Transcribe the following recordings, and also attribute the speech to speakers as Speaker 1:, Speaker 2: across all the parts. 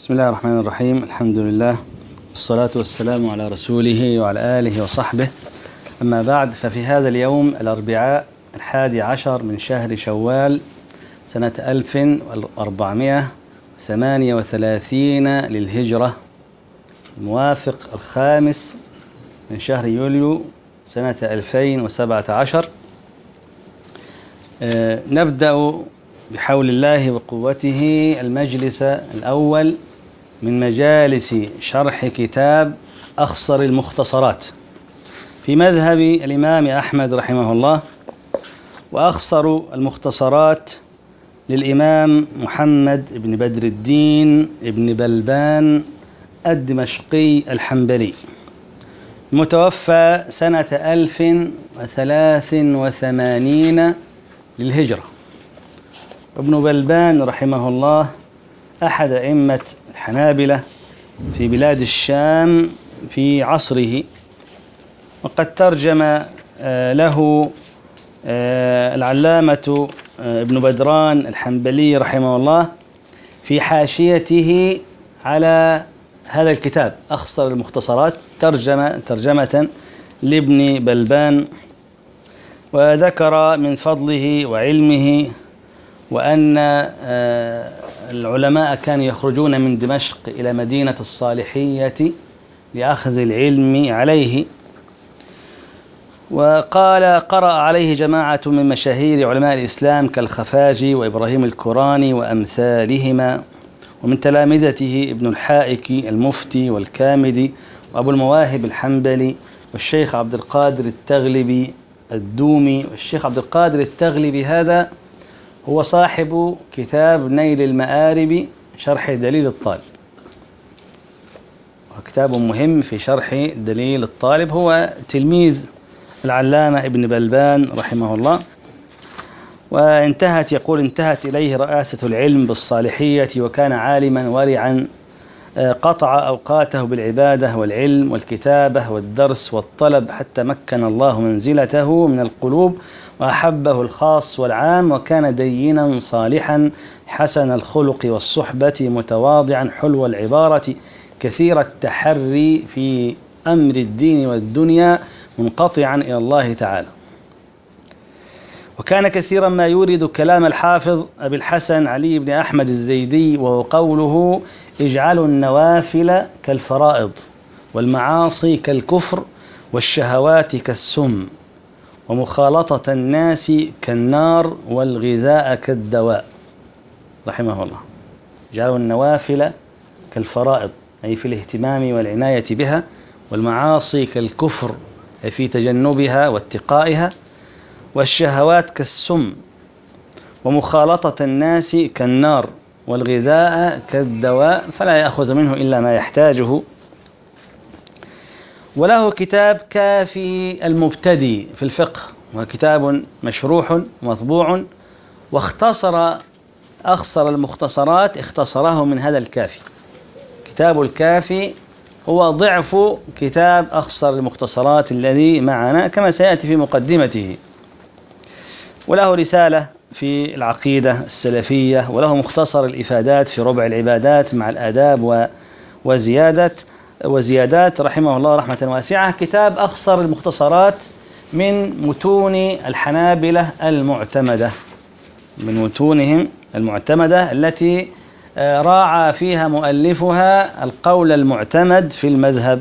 Speaker 1: بسم الله الرحمن الرحيم. الحمد لله والصلاة والسلام على رسوله وعلى آله وصحبه. أما بعد، ففي هذا اليوم الأربعاء 11 من شهر شوال سنة 1438 للهجرة، الموافق 5 من شهر يوليو سنة 2017. نبدأ بحول الله وقوته المجلس الأول من مجالس شرح كتاب أخصر المختصرات في مذهب الإمام أحمد رحمه الله. وأخصر المختصرات للإمام محمد بن بدر الدين بن بلبان الدمشقي الحنبلي، المتوفى سنة 1083 للهجرة. ابن بلبان رحمه الله أحد أئمة الحنابلة في بلاد الشام في عصره، وقد ترجم له العلامة ابن بدران الحنبلي رحمه الله في حاشيته على هذا الكتاب أخصر المختصرات ترجمة لابن بلبان، وذكر من فضله وعلمه وأن العلماء كانوا يخرجون من دمشق إلى مدينة الصالحية لأخذ العلم عليه. وقال قرأ عليه جماعة من مشاهير علماء الإسلام كالخفاجي وإبراهيم الكراني وأمثالهما، ومن تلامذته ابن الحائك المفتي والكامدي وأبو المواهب الحنبلي والشيخ عبد القادر التغلبي الدومي. والشيخ عبد القادر التغلبي هذا هو صاحب كتاب نيل المآرب شرح دليل الطالب، وكتاب مهم في شرح دليل الطالب. هو تلميذ العلامة ابن بلبان رحمه الله، انتهت إليه رئاسة العلم بالصالحية، وكان عالما ورعا قطع أوقاته بالعبادة والعلم والكتابة والدرس والطلب، حتى مكن الله منزلته من القلوب وأحبه الخاص والعام. وكان دينا صالحا حسن الخلق والصحبة، متواضعا حلو العبارة، كثير التحري في أمر الدين والدنيا، منقطعا إلى الله تعالى. وكان كثيرا ما يورد كلام الحافظ أبي الحسن علي بن أحمد الزيدي، وهو قوله: اجعلوا النوافل كالفرائض، والمعاصي كالكفر، والشهوات كالسم، ومخالطة الناس كالنار، والغذاء كالدواء. رحمه الله. اجعلوا النوافل كالفرائض أي في الاهتمام والعناية بها، والمعاصي كالكفر أي في تجنبها واتقائها، والشهوات كالسم، ومخالطة الناس كالنار، والغذاء كالدواء، فلا يأخذ منه إلا ما يحتاجه. وله كتاب كافي المبتدي في الفقه، وكتاب مشروح مطبوع، أخصر المختصرات اختصره من هذا الكافي. كتاب الكافي هو ضعف كتاب أخصر المختصرات الذي معنا كما سيأتي في مقدمته. وله رسالة في العقيدة السلفية، وله مختصر الإفادات في ربع العبادات مع الآداب وزيادات رحمه الله رحمة واسعة. كتاب أخصر المختصرات من متون الحنابلة المعتمدة، من متونهم المعتمدة التي راعى فيها مؤلفها القول المعتمد في المذهب.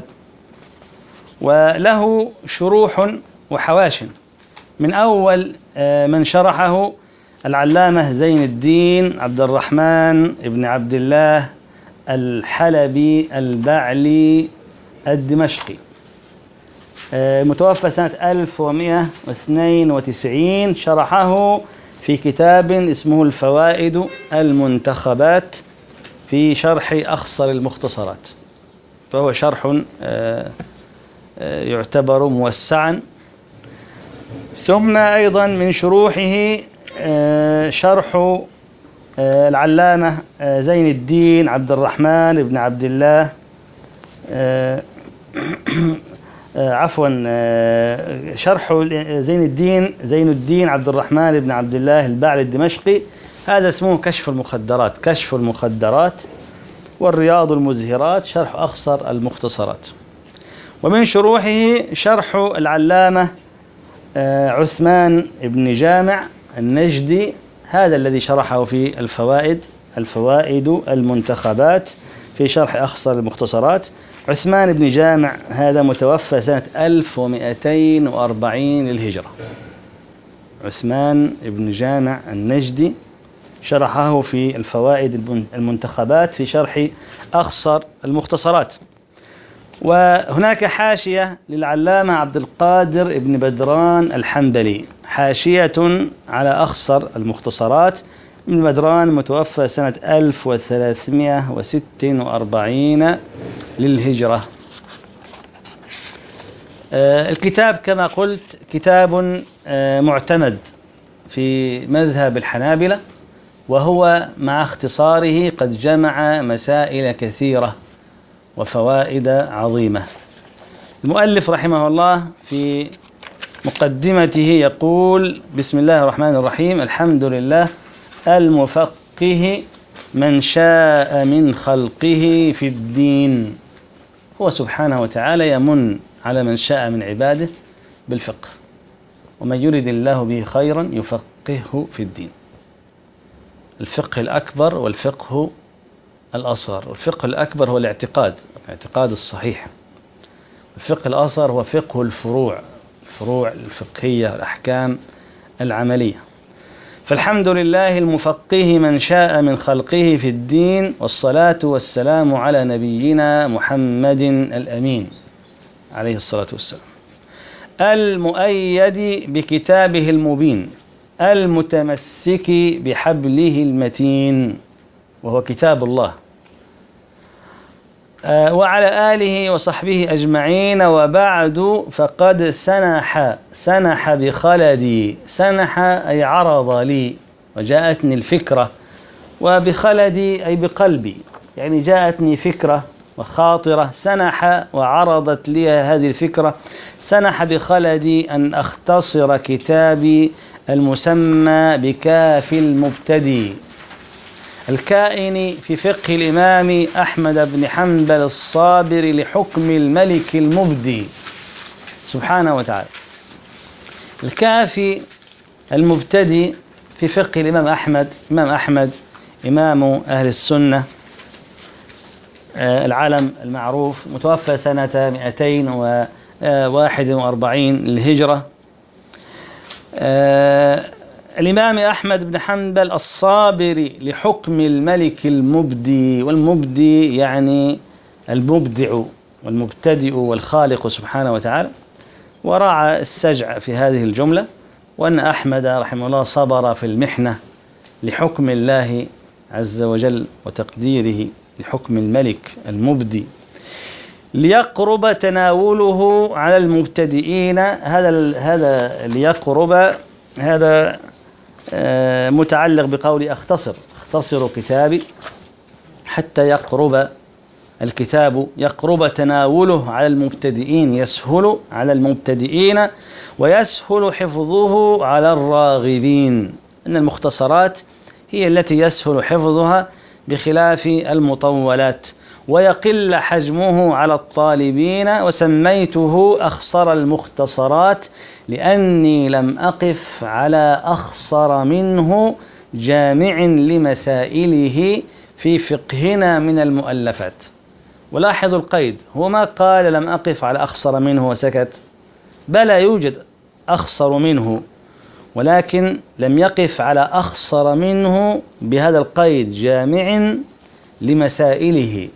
Speaker 1: وله شروح وحواش، من أول من شرحه العلامة زين الدين عبد الرحمن بن عبد الله الحلبي البعلي الدمشقي، متوفى سنة 1192. شرحه في كتاب اسمه الفوائد المنتخبات في شرح أخصر المختصرات، فهو شرح يعتبر موسعا. ثم أيضا من شروحه شرح العلامة زين الدين عبد الرحمن بن عبد الله شرح زين الدين عبد الرحمن بن عبد الله البعلي الدمشقي، هذا اسمه كشف المخدرات. والرياض المزهرات شرح أخصر المختصرات. ومن شروحه شرح العلامة عثمان بن جامع النجدي، هذا الذي شرحه في الفوائد المنتخبات في شرح أخصر المختصرات. عثمان بن جامع هذا متوفى سنة 1240 للهجرة. عثمان بن جامع النجدي شرحه في الفوائد المنتخبات في شرح أخصر المختصرات. وهناك حاشية للعلامة عبد القادر بن بدران الحنبلي، حاشية على أخصر المختصرات. ابن بدران متوفى سنة 1346 للهجرة. الكتاب كما قلت كتاب معتمد في مذهب الحنابلة، وهو مع اختصاره قد جمع مسائل كثيرة وفوائد عظيمة. المؤلف رحمه الله في مقدمته يقول: بسم الله الرحمن الرحيم، الحمد لله المفقه من شاء من خلقه في الدين. هو سبحانه وتعالى يمن على من شاء من عباده بالفقه، ومن يرد الله به خيرا يفقهه في الدين. الفقه الأكبر والفقه الأصغر. الفقه الأكبر هو الاعتقاد الصحيح. الفقه الأصغر هو فقه الفروع الفقهية والأحكام العملية. فالحمد لله المفقه من شاء من خلقه في الدين، والصلاة والسلام على نبينا محمد الأمين عليه الصلاة والسلام، المؤيد بكتابه المبين، المتمسك بحبله المتين، وهو كتاب الله، وعلى آله وصحبه أجمعين. وبعد، فقد سنح بخلدي. سنح أي عرض لي، وجاءتني الفكرة. وبخلدي أي بقلبي، يعني جاءتني فكرة وخاطرة، سنح وعرضت لي هذه الفكرة. سنح بخلدي أن أختصر كتابي المسمى بكافي المبتدي، الكائن في فقه الإمام أحمد بن حنبل الصابر لحكم الملك المبدي سبحانه وتعالى. الكافي المبتدي في فقه الإمام أحمد. إمام أحمد إمام أهل السنة العالم المعروف، متوفى سنة 241 للهجرة. الإمام أحمد بن حنبل الصابر لحكم الملك المبدي، والمبدي يعني المبدع والمبتدئ والخالق سبحانه وتعالى. وراعى السجع في هذه الجملة، وأن أحمد رحمه الله صبر في المحنة لحكم الله عز وجل وتقديره لحكم الملك المبدي، ليقرب تناوله على المبتدئين. هذا ليقرب، هذا متعلق بقول اختصر كتابي حتى يقرب الكتاب، يقرب تناوله على المبتدئين، يسهل على المبتدئين ويسهل حفظه على الراغبين. إن المختصرات هي التي يسهل حفظها بخلاف المطولات، ويقل حجمه على الطالبين. وسميته أخصر المختصرات لأني لم أقف على أخصر منه جامع لمسائله في فقهنا من المؤلفات. ولاحظوا القيد، هو ما قال لم أقف على أخصر منه وسكت، بل يوجد أخصر منه، ولكن لم يقف على أخصر منه بهذا القيد جامع لمسائله،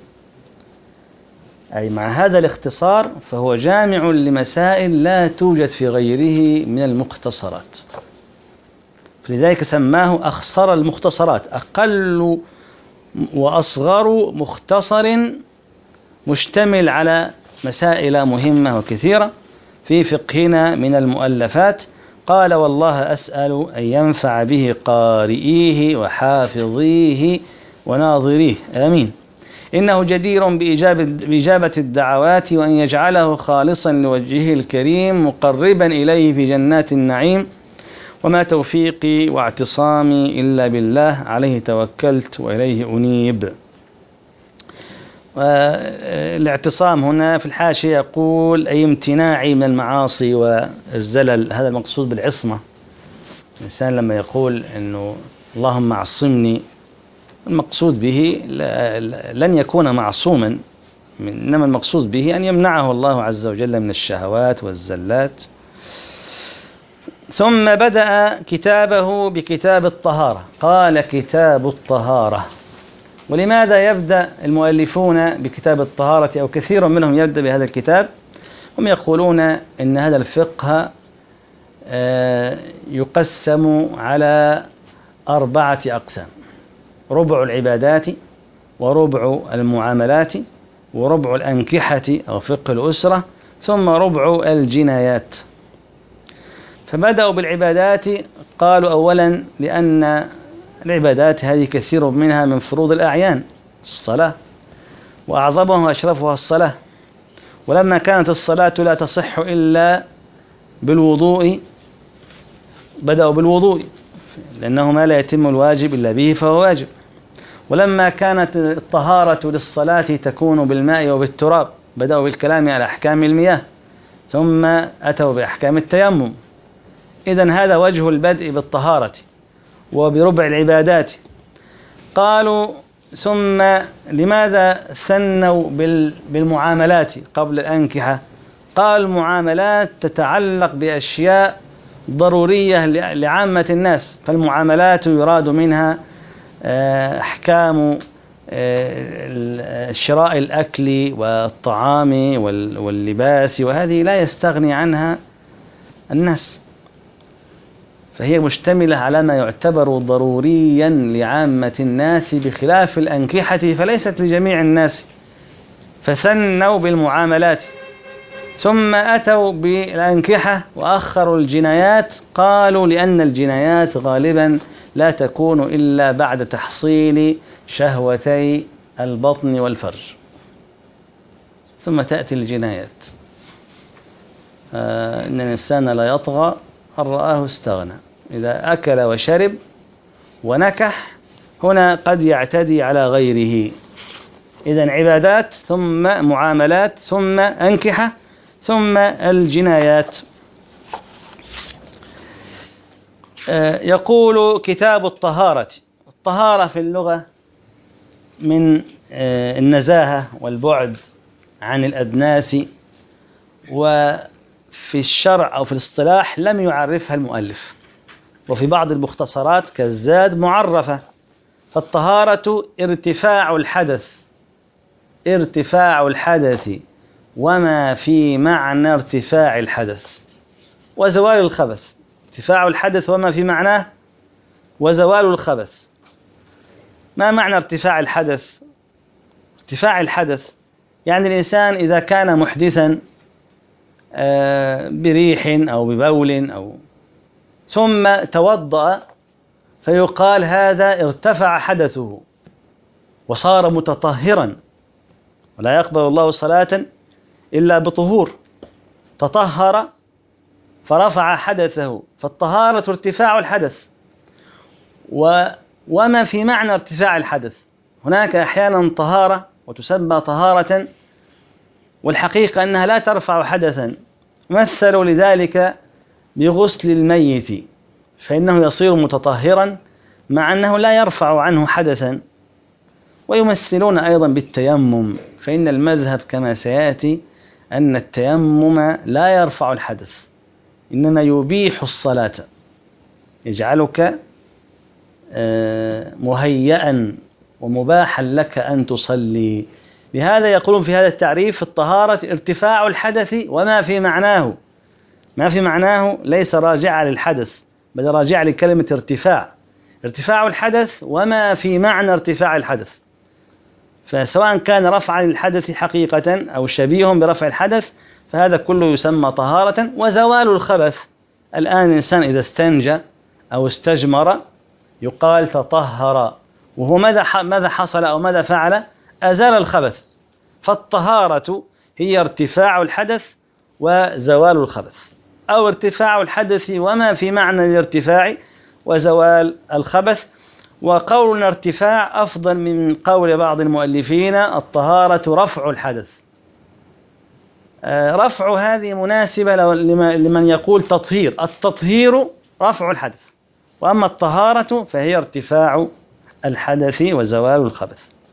Speaker 1: أي مع هذا الاختصار فهو جامع لمسائل لا توجد في غيره من المختصرات. فلذلك سماه أخصر المختصرات، أقل وأصغر مختصر مشتمل على مسائل مهمة وكثيرة في فقهنا من المؤلفات. قال: والله أسأل أن ينفع به قارئيه وحافظيه وناظريه، آمين. إنه جدير بإجابة الدعوات، وأن يجعله خالصا لوجهه الكريم مقربا إليه في جنات النعيم. وما توفيقي واعتصامي إلا بالله، عليه توكلت وإليه أنيب. الاعتصام هنا في الحاشية يقول أي امتناعي من المعاصي والزلل، هذا المقصود بالعصمة. الإنسان لما يقول أنه اللهم عصمني، المقصود به لن يكون معصوما، إنما المقصود به أن يمنعه الله عز وجل من الشهوات والزلات. ثم بدأ كتابه بكتاب الطهارة، قال كتاب الطهارة. ولماذا يبدأ المؤلفون بكتاب الطهارة أو كثير منهم يبدأ بهذا الكتاب؟ هم يقولون إن هذا الفقه يقسم على 4 أقسام: ربع العبادات، وربع المعاملات، وربع الأنكحة أو فقه الأسرة، ثم ربع الجنايات. فبدأوا بالعبادات، قالوا أولا لأن العبادات هذه كثير منها من فروض الأعيان، الصلاة، وأعظمها وأشرفها الصلاة. ولما كانت الصلاة لا تصح إلا بالوضوء بدأوا بالوضوء، لأنه ما لا يتم الواجب إلا به فهو واجب. ولما كانت الطهارة للصلاة تكون بالماء وبالتراب بدأوا بالكلام على أحكام المياه، ثم أتوا بأحكام التيمم. إذن هذا وجه البدء بالطهارة وبربع العبادات. قالوا ثم لماذا ثنوا بالمعاملات قبل الأنكحة؟ قال المعاملات تتعلق بأشياء ضرورية لعامة الناس، فالمعاملات يراد منها أحكام شراء الأكل والطعام واللباس، وهذه لا يستغني عنها الناس، فهي مشتملة على ما يعتبر ضروريا لعامة الناس، بخلاف الأنكحة فليست لجميع الناس، فثنوا بالمعاملات. ثم أتوا بالأنكحة وأخروا الجنايات، قالوا لأن الجنايات غالبا لا تكون إلا بعد تحصيل شهوتي البطن والفرج، ثم تأتي الجنايات. إن الإنسان لا يطغى أن رآه استغنى، إذا أكل وشرب ونكح هنا قد يعتدي على غيره. إذن عبادات، ثم معاملات، ثم أنكحة، ثم الجنايات. يقول كتاب الطهارة. الطهارة في اللغة من النزاهة والبعد عن الأدناس، وفي الشرع أو في الاصطلاح لم يعرفها المؤلف، وفي بعض المختصرات كالزاد معرفة. فالطهارة ارتفاع الحدث وما في معنى ارتفاع الحدث وزوال الخبث. ارتفاع الحدث وما في معناه وزوال الخبث. ما معنى ارتفاع الحدث؟ ارتفاع الحدث يعني الإنسان إذا كان محدثا بريح أو ببول ثم توضأ، فيقال هذا ارتفع حدثه وصار متطهرا، ولا يقبل الله صلاة إلا بطهور. تطهر فرفع حدثه، فالطهارة ارتفاع الحدث. وما في معنى ارتفاع الحدث، هناك أحيانا طهارة وتسمى طهارة والحقيقة أنها لا ترفع حدثا. مثلوا لذلك بغسل الميت، فإنه يصير متطهرا مع أنه لا يرفع عنه حدثا. ويمثلون أيضا بالتيمم، فإن المذهب كما سيأتي أن التيمم لا يرفع الحدث، إنما يبيح الصلاة، يجعلك مهيئا ومباحا لك أن تصلي. لهذا يقولون في هذا التعريف: الطهارة ارتفاع الحدث وما في معناه. ما في معناه ليس راجع للحدث، بل راجع لكلمة ارتفاع الحدث وما في معنى ارتفاع الحدث. فسواء كان رفعا للحدث حقيقة أو شبيه برفع الحدث فهذا كله يسمى طهارة. وزوال الخبث، الآن الإنسان إذا استنجى أو استجمر يقال تطهر، وهو ماذا حصل أو ماذا فعل؟ أزال الخبث. فالطهارة هي ارتفاع الحدث وزوال الخبث، أو ارتفاع الحدث وما في معنى الارتفاع وزوال الخبث. وقولنا ارتفاع أفضل من قول بعض المؤلفين الطهارة رفع الحدث. رفع هذه مناسبة لمن يقول تطهير. التطهير رفع الحدث، وأما الطهارة فهي ارتفاع الحدث وزوال الخبث.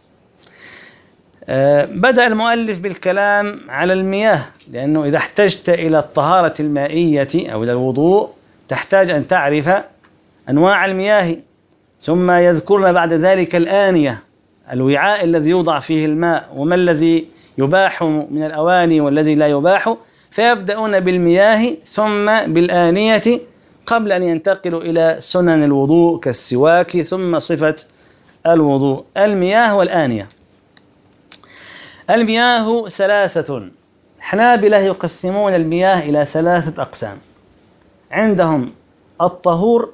Speaker 1: بدأ المؤلف بالكلام على المياه، لأنه إذا احتجت إلى الطهارة المائية أو إلى الوضوء تحتاج أن تعرف أنواع المياه، ثم يذكرنا بعد ذلك الآنية، الوعاء الذي يوضع فيه الماء، وما الذي يباح من الأواني والذي لا يباح، فيبدأون بالمياه ثم بالآنية قبل أن ينتقلوا إلى سنن الوضوء كالسواك ثم صفة الوضوء. المياه والآنية. المياه ثلاثة. الحنابلة يقسمون المياه إلى ثلاثة أقسام. عندهم الطهور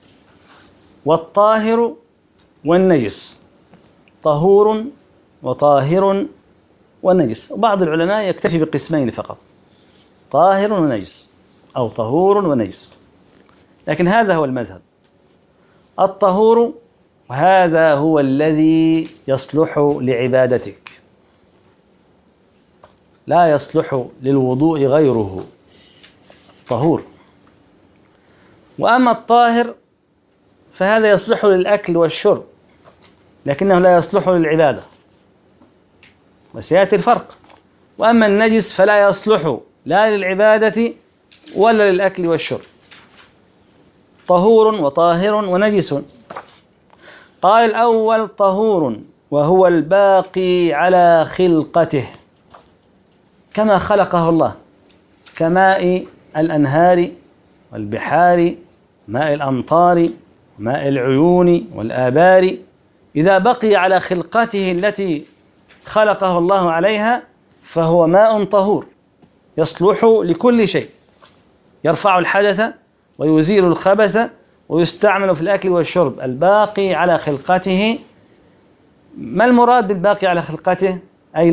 Speaker 1: والطاهر والنجس، طهور وطاهر ونجس. وبعض العلماء يكتفي بقسمين فقط، طاهر ونجس أو طهور ونجس، لكن هذا هو المذهب. الطهور هذا هو الذي يصلح لعبادتك، لا يصلح للوضوء غيره، طهور. وأما الطاهر فهذا يصلح للأكل والشرب، لكنه لا يصلح للعبادة، وسيأتي الفرق. وأما النجس فلا يصلح لا للعبادة ولا للأكل والشرب، طهور وطاهر ونجس. قال الأول طهور وهو الباقي على خلقته كما خلقه الله، كماء الأنهار والبحار، ماء الأمطار، ماء العيون والآبار، إذا بقي على خلقته التي خلقه الله عليها فهو ماء طهور يصلح لكل شيء، يرفع الحدث ويزيل الخبث ويستعمل في الأكل والشرب. الباقي على خلقته، ما المراد بالباقي على خلقته؟ أي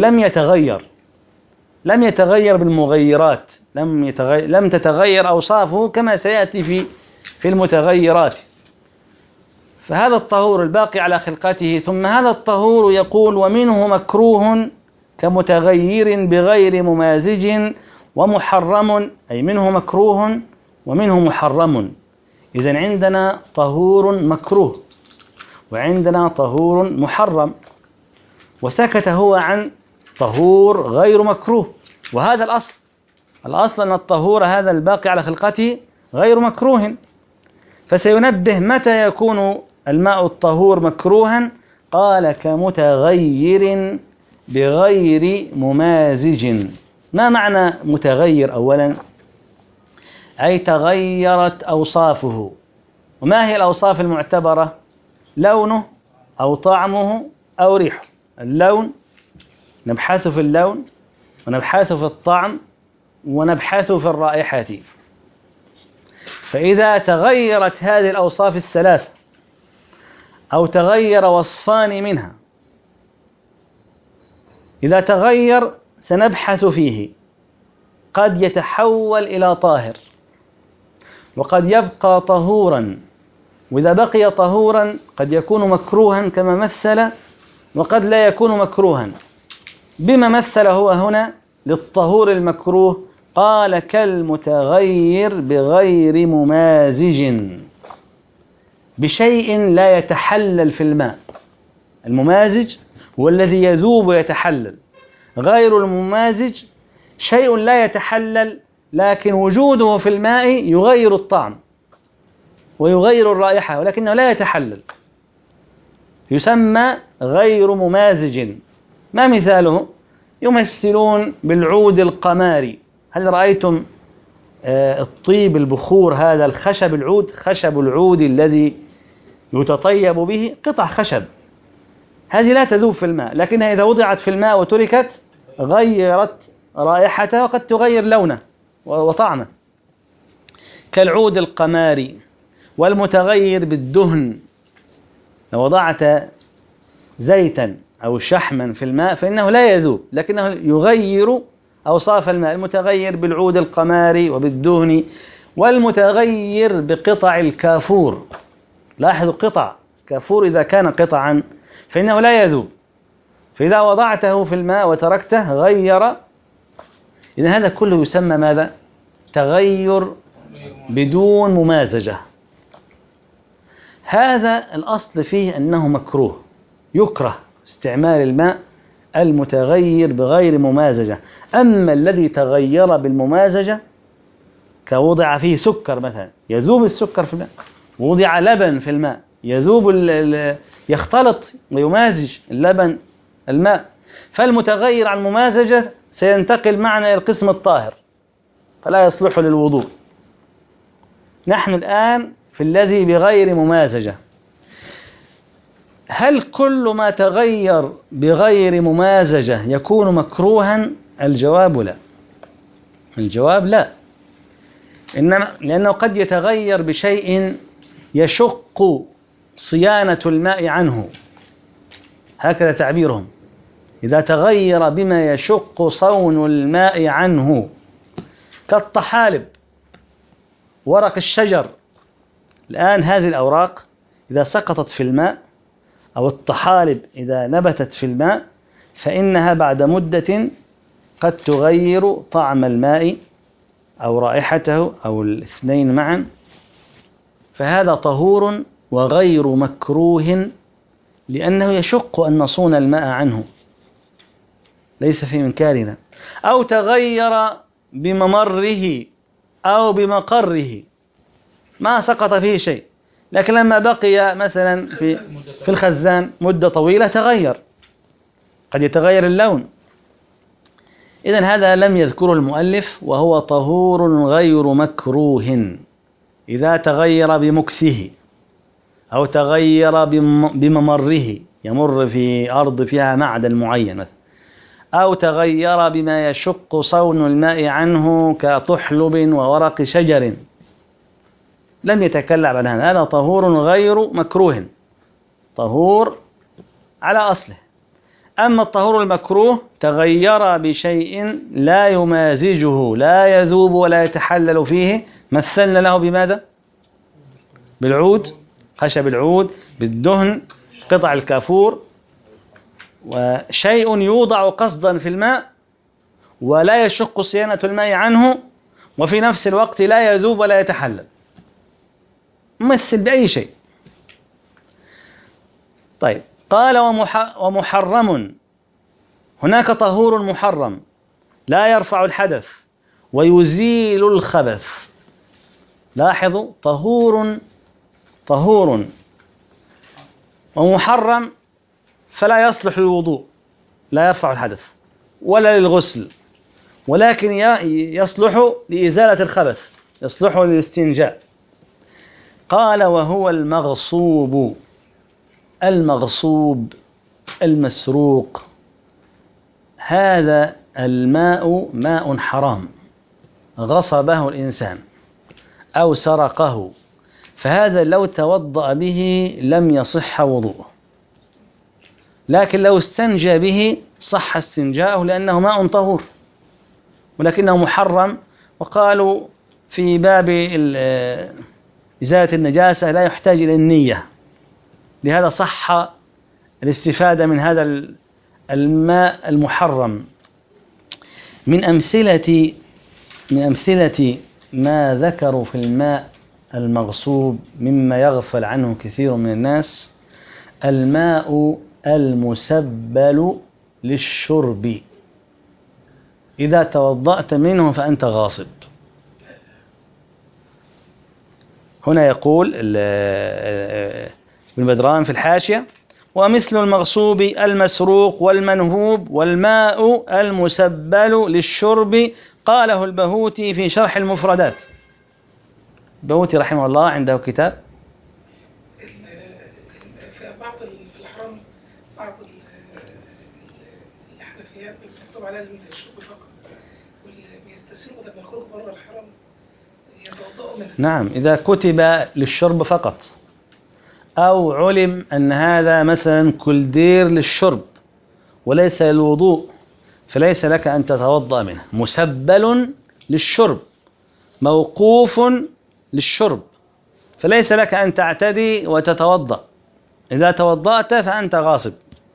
Speaker 1: لم يتغير بالمغيرات، لم تتغير أوصافه كما سيأتي في المتغيرات. فهذا الطهور الباقي على خلقته. ثم هذا الطهور يقول ومنه مكروه كمتغير بغير ممازج، ومحرم، أي منه مكروه ومنه محرم. إذن عندنا طهور مكروه وعندنا طهور محرم، وسكت هو عن طهور غير مكروه، وهذا الأصل أن الطهور هذا الباقي على خلقته غير مكروه. فسينبه متى يكون الماء الطهور مكروها. قال كمتغير بغير ممازج. ما معنى متغير؟ أولا أي تغيرت أوصافه. وما هي الأوصاف المعتبرة؟ لونه أو طعمه أو ريحه. اللون نبحث في اللون، ونبحث في الطعم، ونبحث في الرائحة. فإذا تغيرت هذه الأوصاف الثلاثة أو تغير وصفان منها، إذا تغير سنبحث فيه، قد يتحول إلى طاهر وقد يبقى طهورا، وإذا بقي طهورا قد يكون مكروها كما مثل، وقد لا يكون مكروها. بما مثل هو هنا للطهور المكروه؟ قال كالمتغير بغير ممازج، بشيء لا يتحلل في الماء. الممازج هو الذي يذوب ويتحلل، غير الممازج شيء لا يتحلل لكن وجوده في الماء يغير الطعم ويغير الرائحة ولكنه لا يتحلل، يسمى غير ممازج. ما مثاله؟ يمثلون بالعود القماري. هل رأيتم الطيب البخور هذا الخشب العود، خشب العود الذي يتطيب به، قطع خشب هذه لا تذوب في الماء، لكنها إذا وضعت في الماء وتركت غيرت رائحته وقد تغير لونه وطعمه، كالعود القماري. والمتغير بالدهن، لو وضعت زيتا أو شحما في الماء فإنه لا يذوب لكنه يغير أوصاف الماء. المتغير بالعود القماري وبالدهن. والمتغير بقطع الكافور، لاحظوا قطع الكافور إذا كان قطعا فإنه لا يذوب، فإذا وضعته في الماء وتركته غير. إذن هذا كله يسمى ماذا؟ تغير بدون ممازجة. هذا الأصل فيه أنه مكروه، يكره استعمال الماء المتغير بغير ممازجة. أما الذي تغير بالممازجة كوضع فيه سكر مثلا يذوب السكر في الماء، وضع لبن في الماء يذوب يختلط ويمازج اللبن الماء، فالمتغير عن ممازجة سينتقل معنا إلى القسم الطاهر فلا يصلح للوضوء. نحن الآن في الذي بغير ممازجة. هل كل ما تغير بغير ممازجة يكون مكروها؟ الجواب لا. الجواب لا، إنما لأنه قد يتغير بشيء يشق صيانة الماء عنه، هكذا تعبيرهم. إذا تغير بما يشق صون الماء عنه كالطحالب، ورق الشجر. الآن هذه الأوراق إذا سقطت في الماء أو الطحالب إذا نبتت في الماء فإنها بعد مدة قد تغير طعم الماء أو رائحته أو الاثنين معا، فهذا طهور وغير مكروه لأنه يشق أن نصون الماء عنه، ليس في إمكاننا. أو تغير بممره أو بمقره، ما سقط فيه شيء، لكن لما بقي مثلا في الخزان مدة طويلة تغير، قد يتغير اللون. إذن هذا لم يذكره المؤلف، وهو طهور غير مكروه إذا تغير بمكثه أو تغير بممره، يمر في أرض فيها معدن معين مثلا، أو تغير بما يشق صون الماء عنه كطحلب وورق شجر، لم يتكلم عن هذا طهور غير مكروه، طهور على أصله. أما الطهور المكروه تغير بشيء لا يمازجه، لا يذوب ولا يتحلل فيه، مثلنا له بماذا؟ بالعود، خشب العود، بالدهن، قطع الكافور، وشيء يوضع قصدا في الماء ولا يشق صيانة الماء عنه، وفي نفس الوقت لا يذوب ولا يتحلل، مثل بأي شيء. طيب، قال ومحرم، هناك طهور محرم لا يرفع الحدث ويزيل الخبث. لاحظوا، طهور ومحرم فلا يصلح للوضوء، لا يرفع الحدث ولا للغسل، ولكن يصلح لإزالة الخبث، يصلح للاستنجاء. قال وهو المغصوب، المسروق. هذا الماء ماء حرام غصبه الإنسان أو سرقه، فهذا لو توضأ به لم يصح وضوءه، لكن لو استنجى به صح استنجاءه لأنه ماء طهور، ولكنه محرم. وقالوا في باب إزالة النجاسة لا يحتاج إلى النية، لهذا صح الاستفادة من هذا الماء المحرم. من أمثلة ما ذكروا في الماء المغصوب مما يغفل عنه كثير من الناس: الماء المسبل للشرب، إذا توضأت منه فأنت غاصب. هنا يقول ابن بدران في الحاشية: ومثل المغصوب المسروق والمنهوب والماء المسبل للشرب. قاله البهوتي في شرح المفردات. البهوتي رحمه الله عنده كتاب
Speaker 2: في الحرام، بعض الحنفيات بيكتب عليها الشرب فقط، واللي بيستسيغوا لما يخرجوا بره الحرام يتوضؤوا منه.
Speaker 1: نعم، إذا كتب للشرب فقط، أو علم أن هذا مثلا كلدير للشرب وليس للوضوء، فليس لك أن تتوضأ منه. مسبل للشرب، موقوف للشرب، فليس لك أن تعتدي وتتوضأ. إذا توضأت فأنت غاصب.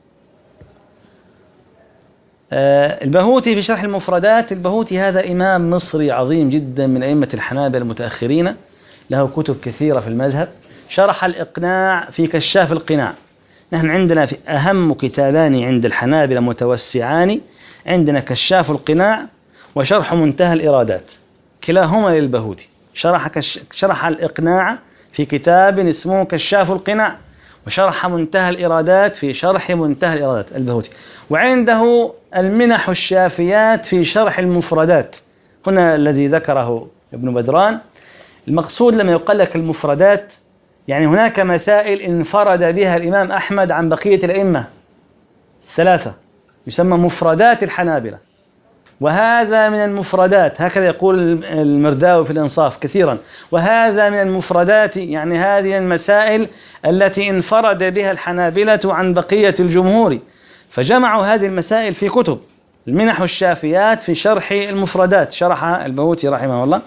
Speaker 1: البهوتي في شرح المفردات، البهوتي هذا إمام مصري عظيم جدا من أئمة الحنابلة المتأخرين، له كتب كثيرة في المذهب. شرح الإقناع في كشاف القناع. نحن عندنا في أهم كتابان عند الحنابلة متوسعان، عندنا كشاف القناع وشرح منتهى الإرادات، كلاهما للبهوتي. شرح الإقناع في كتاب اسمه كشاف القناع، وشرح منتهى الإرادات في شرح منتهى الإرادات البهوتي. وعنده المنح الشافيات في شرح المفردات، هنا الذي ذكره ابن بدران. المقصود لما يقال لك المفردات يعني هناك مسائل انفرد بها الإمام أحمد عن بقية الأئمة الثلاثة، يسمى مفردات الحنابلة، وهذا من المفردات، هكذا يقول المرداوي في الإنصاف كثيرا، وهذا من المفردات، يعني هذه المسائل التي انفرد بها الحنابلة عن بقية الجمهور، فجمعوا هذه المسائل في كتب. المنح الشافيات في شرح المفردات شرحها البهوتي رحمه الله.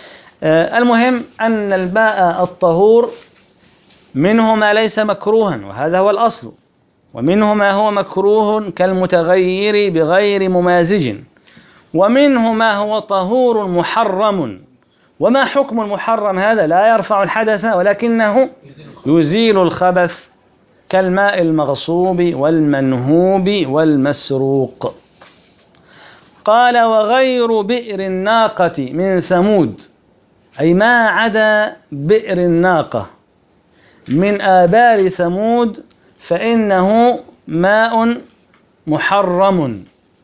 Speaker 1: المهم أن الماء الطهور منه ما ليس مكروها وهذا هو الأصل، ومنه ما هو مكروه كالمتغير بغير ممازج، ومنه ما هو طهور محرم. وما حكم المحرم؟ هذا لا يرفع الحدث ولكنه يزيل الخبث، كالماء المغصوب والمنهوب والمسروق. قال وغير بئر الناقة من ثمود، أي ما عدا بئر الناقة من آبار ثمود فإنه ماء محرم،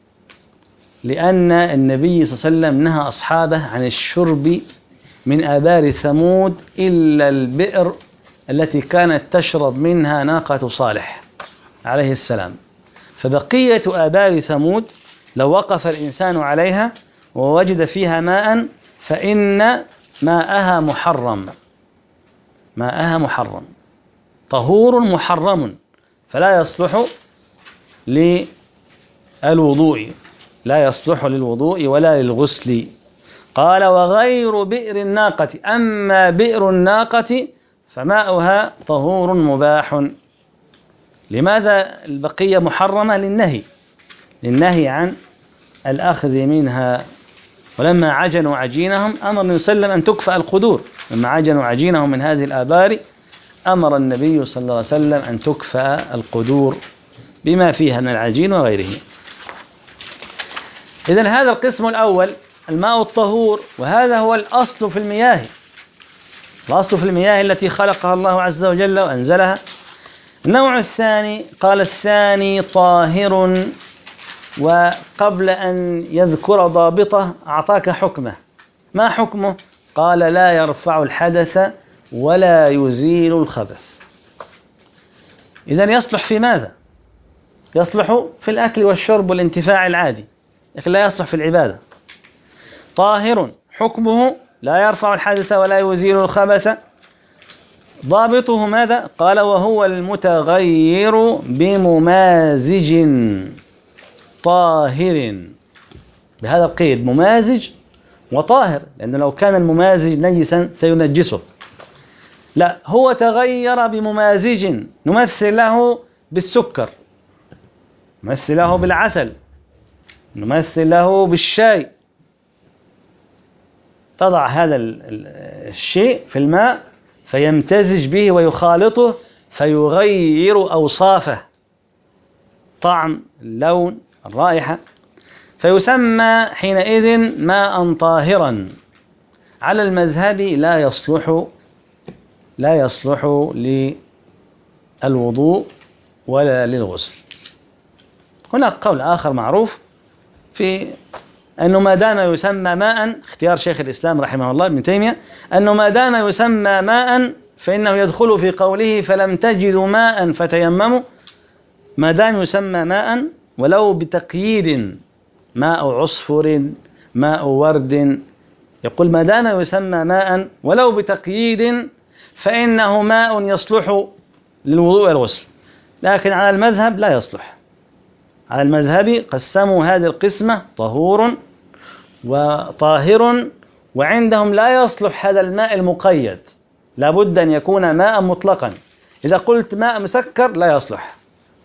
Speaker 1: لأن النبي صلى الله عليه وسلم نهى أصحابه عن الشرب من آبار ثمود إلا البئر التي كانت تشرب منها ناقة صالح عليه السلام. فبقية آبار ثمود لو وقف الإنسان عليها ووجد فيها ماء فإن ماءها محرم، ماءها محرم، طهور محرم، فلا يصلح للوضوء، لا يصلح للوضوء ولا للغسل. قال وغير بئر الناقة، أما بئر الناقة فماؤها طهور مباح. لماذا البقية محرمة؟ للنهي عن الأخذ منها. ولما عجنوا عجينهم أمر النبي صلى الله عليه وسلم أن تكفأ القدور، لما عجنوا عجينهم من هذه الآبار أمر النبي صلى الله عليه وسلم أن تكفأ القدور بما فيها من العجين وغيره. إذن هذا القسم الأول الماء الطهور، وهذا هو الأصل في المياه، الأصل في المياه التي خلقها الله عز وجل وأنزلها. النوع الثاني قال الثاني طاهر، وقبل أن يذكر ضابطه أعطاك حكمه. ما حكمه؟ قال لا يرفع الحدث ولا يزيل الخبث. إذن يصلح في ماذا؟ يصلح في الأكل والشرب والانتفاع العادي، لكن لا يصلح في العبادة. طاهر حكمه لا يرفع الحدث ولا يزيل الخبث. ضابطه ماذا؟ قال وهو المتغير بممازج طاهر، بهذا القيد، ممازج وطاهر، لأنه لو كان الممازج نجسا سينجسه. لا، هو تغير بممازج، نمثل له بالسكر، نمثل له بالعسل، نمثل له بالشاي. تضع هذا الشيء في الماء فيمتزج به ويخالطه فيغير أوصافه، طعم، اللون، الرائحة، فيسمى حينئذ ماء طاهرا. على المذهب لا يصلح للوضوء ولا للغسل. هناك قول آخر معروف في أنه ما دام يسمى ماء، اختيار شيخ الإسلام رحمه الله ابن تيمية، أنه ما دام يسمى ماء فإنه يدخل في قوله فلم تجدوا ماء فتيمموا. ما دام يسمى ماء ولو بتقييد، ماء عصفر، ماء ورد، يقول ما دام يسمى ماء ولو بتقييد فإنه ماء يصلح للوضوء والغسل، لكن على المذهب لا يصلح. على المذهب قسموا هذه القسمة طهور وطاهر، وعندهم لا يصلح هذا الماء المقيد، لابد أن يكون ماء مطلقا. إذا قلت ماء مسكر لا يصلح.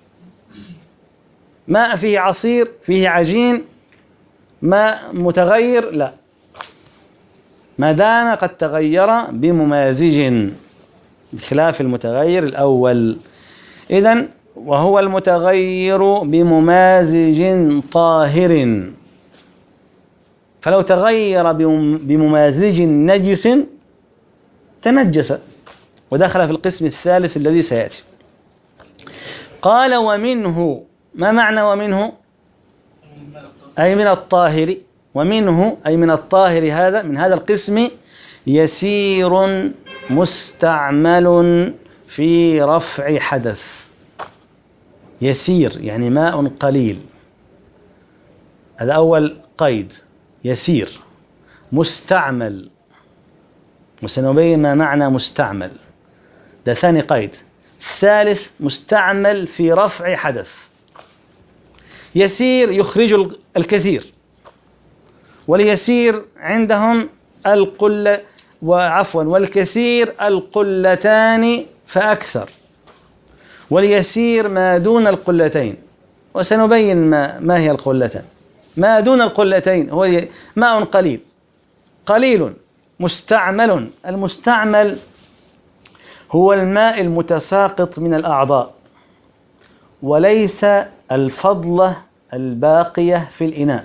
Speaker 1: ماء فيه عصير، فيه عجين، ماء متغير، لا، ما دام قد تغير بممازج بخلاف المتغير الأول. إذن وهو المتغير بممازج طاهر، فلو تغير بممازج نجس تنجس ودخل في القسم الثالث الذي سيأتي. قال ومنه، ما معنى ومنه؟ أي من الطاهر، ومنه أي من الطاهر، هذا من هذا القسم يسير مستعمل في رفع حدث. يسير يعني ماء قليل، هذا أول قيد. يسير مستعمل، وسنبين ما معنى مستعمل، ده ثاني قيد. الثالث مستعمل في رفع حدث. يسير يخرج الكثير، واليسير عندهم القلة، وعفوا والكثير القلتان فأكثر، واليسير ما دون القلتين، وسنبين ما هي القلتان. ما دون القلتين هو ماء قليل، قليل مستعمل. المستعمل هو الماء المتساقط من الأعضاء، وليس الفضلة الباقية في الإناء،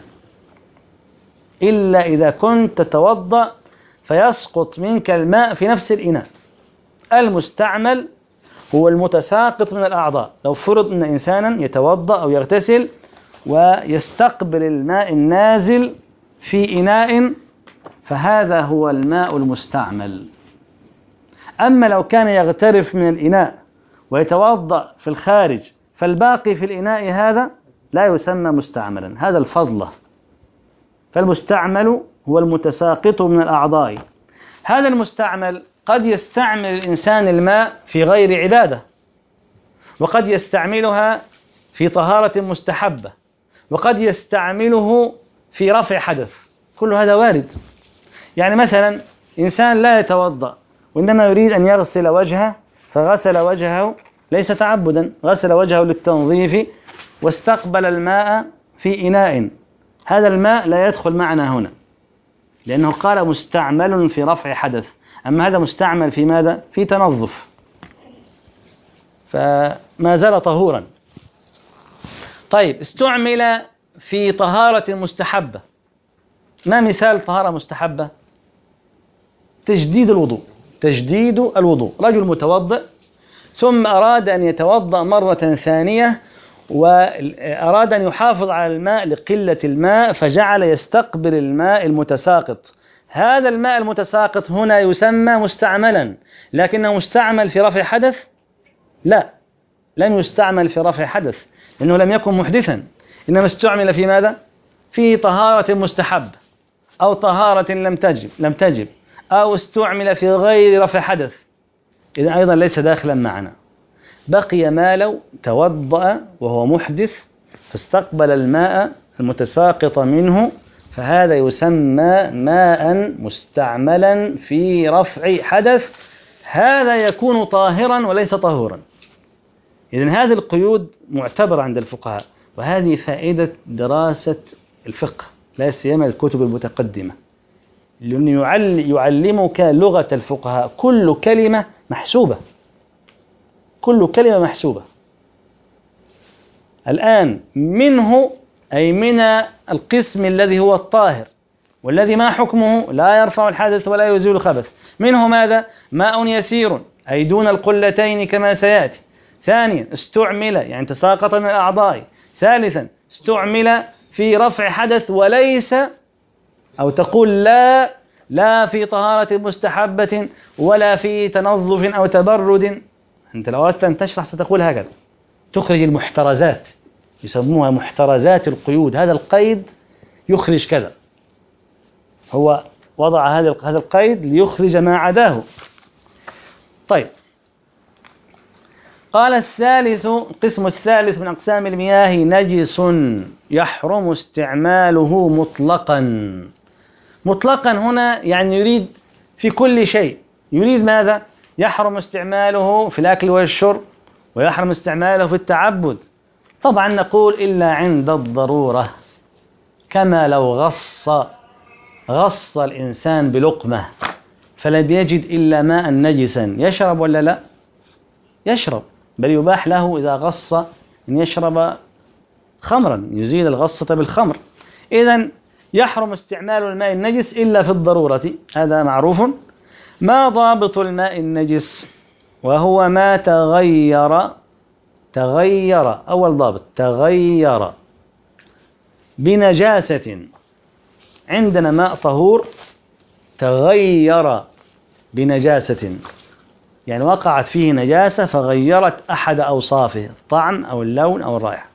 Speaker 1: إلا إذا كنت تتوضأ فيسقط منك الماء في نفس الإناء. المستعمل هو المتساقط من الأعضاء. لو فرض أن إنسانا يتوضأ أو يغتسل ويستقبل الماء النازل في إناء، فهذا هو الماء المستعمل. أما لو كان يغترف من الإناء ويتوضأ في الخارج فالباقي في الإناء، هذا لا يسمى مستعملا، هذا الفضلة. فالمستعمل هو المتساقط من الأعضاء. هذا المستعمل قد يستعمل الإنسان الماء في غير عبادة، وقد يستعملها في طهارة مستحبة، وقد يستعمله في رفع حدث، كل هذا وارد. يعني مثلا إنسان لا يتوضأ وإنما يريد أن يغسل وجهه، فغسل وجهه ليس تعبدا، غسل وجهه للتنظيف واستقبل الماء في إناء، هذا الماء لا يدخل معنا هنا، لأنه قال مستعمل في رفع حدث. أما هذا مستعمل في ماذا؟ في تنظف، فما زال طهورا. طيب، استعمل في طهارة مستحبة. ما مثال طهارة مستحبة؟ تجديد الوضوء. تجديد الوضوء، رجل متوضئ ثم أراد أن يتوضأ مرة ثانية، وأراد أن يحافظ على الماء لقلة الماء، فجعل يستقبل الماء المتساقط. هذا الماء المتساقط هنا يسمى مستعملا، لكنه مستعمل في رفع حدث؟ لا، لم يستعمل في رفع حدث، لأنه لم يكن محدثا، إنما استعمل في ماذا؟ في طهارة مستحب، أو طهارة لم تجب، أو استعمل في غير رفع حدث، إذن أيضا ليس داخلا معنا. بقي ما لو توضأ وهو محدث فاستقبل الماء المتساقط منه، فهذا يسمى ماء مستعملا في رفع حدث، هذا يكون طاهرا وليس طهورا. إذن هذه القيود معتبرة عند الفقهاء، وهذه فائدة دراسة الفقه لا سيما الكتب المتقدمة، لأنه يعلمك لغة الفقهاء. كل كلمة محسوبة، كل كلمة محسوبة. الآن منه أي من القسم الذي هو الطاهر والذي ما حكمه لا يرفع الحدث ولا يزيل الخبث. منه ماذا؟ ماء يسير أي دون القلتين كما سيأتي. ثانيا استعمل يعني تساقط من الأعضاء. ثالثا استعمل في رفع حدث، وليس أو تقول لا في طهارة مستحبة ولا في تنظف أو تبرد. أنت لو أردت أن تشرح ستقول هكذا، تخرج المحترزات، يسموها محترزات القيود. هذا القيد يخرج كذا، هو وضع هذا القيد ليخرج ما عداه. طيب، قال الثالث، القسم الثالث من أقسام المياه نجس يحرم استعماله مطلقا. مطلقا هنا يعني يريد في كل شيء. يريد ماذا؟ يحرم استعماله في الأكل والشرب ويحرم استعماله في التعبد. طبعا نقول إلا عند الضرورة، كما لو غص الإنسان بلقمة فلم يجد إلا ماء نجسا، يشرب ولا لا؟ يشرب، بل يباح له إذا غص أن يشرب خمرا، يزيل الغصة بالخمر. إذن يحرم استعمال الماء النجس إلا في الضرورة، هذا معروف. ما ضابط الماء النجس؟ وهو ما تغير، أول ضابط تغير بنجاسة. عندنا ماء طهور تغير بنجاسة، يعني وقعت فيه نجاسة فغيرت أحد أوصافه، الطعم أو اللون أو الرائحة.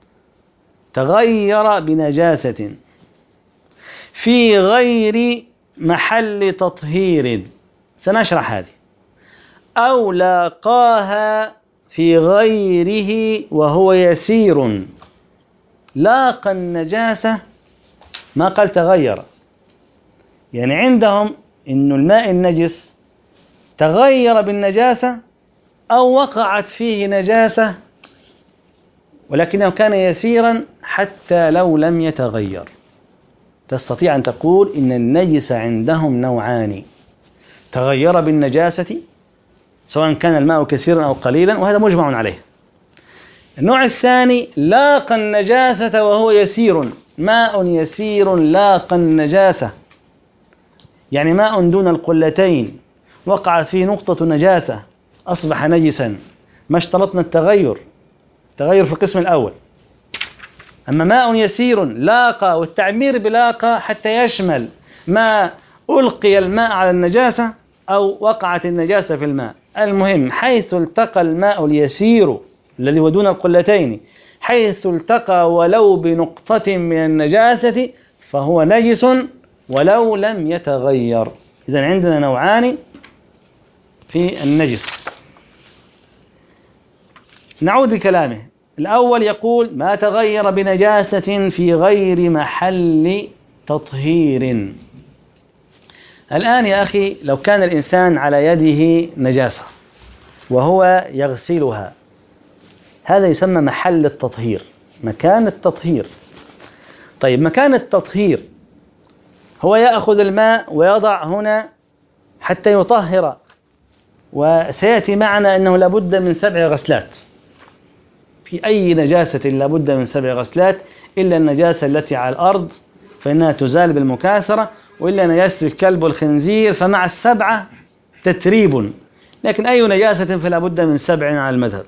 Speaker 1: تغير بنجاسة في غير محل تطهير، سنشرح هذه. أو لاقاها في غيره وهو يسير. لاقى النجاسة، ما قال تغير، يعني عندهم إنه الماء النجس تغير بالنجاسة أو وقعت فيه نجاسة ولكنه كان يسيرا حتى لو لم يتغير. تستطيع أن تقول إن النجس عندهم نوعان: تغير بالنجاسة سواء كان الماء كثيرا أو قليلا، وهذا مجمع عليه. النوع الثاني لاقى النجاسة وهو يسير، ماء يسير لاقى النجاسة، يعني ماء دون القلتين وقعت فيه نقطة نجاسة أصبح نجسا، ما اشترطنا التغير في القسم الأول. أما ماء يسير لاقى، والتعبير بلاقى حتى يشمل ما ألقي الماء على النجاسة أو وقعت النجاسة في الماء. المهم حيث التقى الماء اليسير الذي هو دون القلتين، حيث التقى ولو بنقطة من النجاسة فهو نجس ولو لم يتغير. إذن عندنا نوعان في النجس. نعود لكلامه. الأول يقول ما تغير بنجاسة في غير محل تطهير. الآن يا أخي لو كان الإنسان على يده نجاسة وهو يغسلها، هذا يسمى محل التطهير، مكان التطهير. طيب مكان التطهير هو يأخذ الماء ويضع هنا حتى يطهر، وسيأتي معنا أنه لابد من 7 غسلات. في أي نجاسة لابد من 7 غسلات، إلا النجاسة التي على الأرض فإنها تزال بالمكاثرة، وإلا نجاسة الكلب والخنزير فمع 7 تتريب، لكن أي نجاسة فلا بد من 7 على المذهب.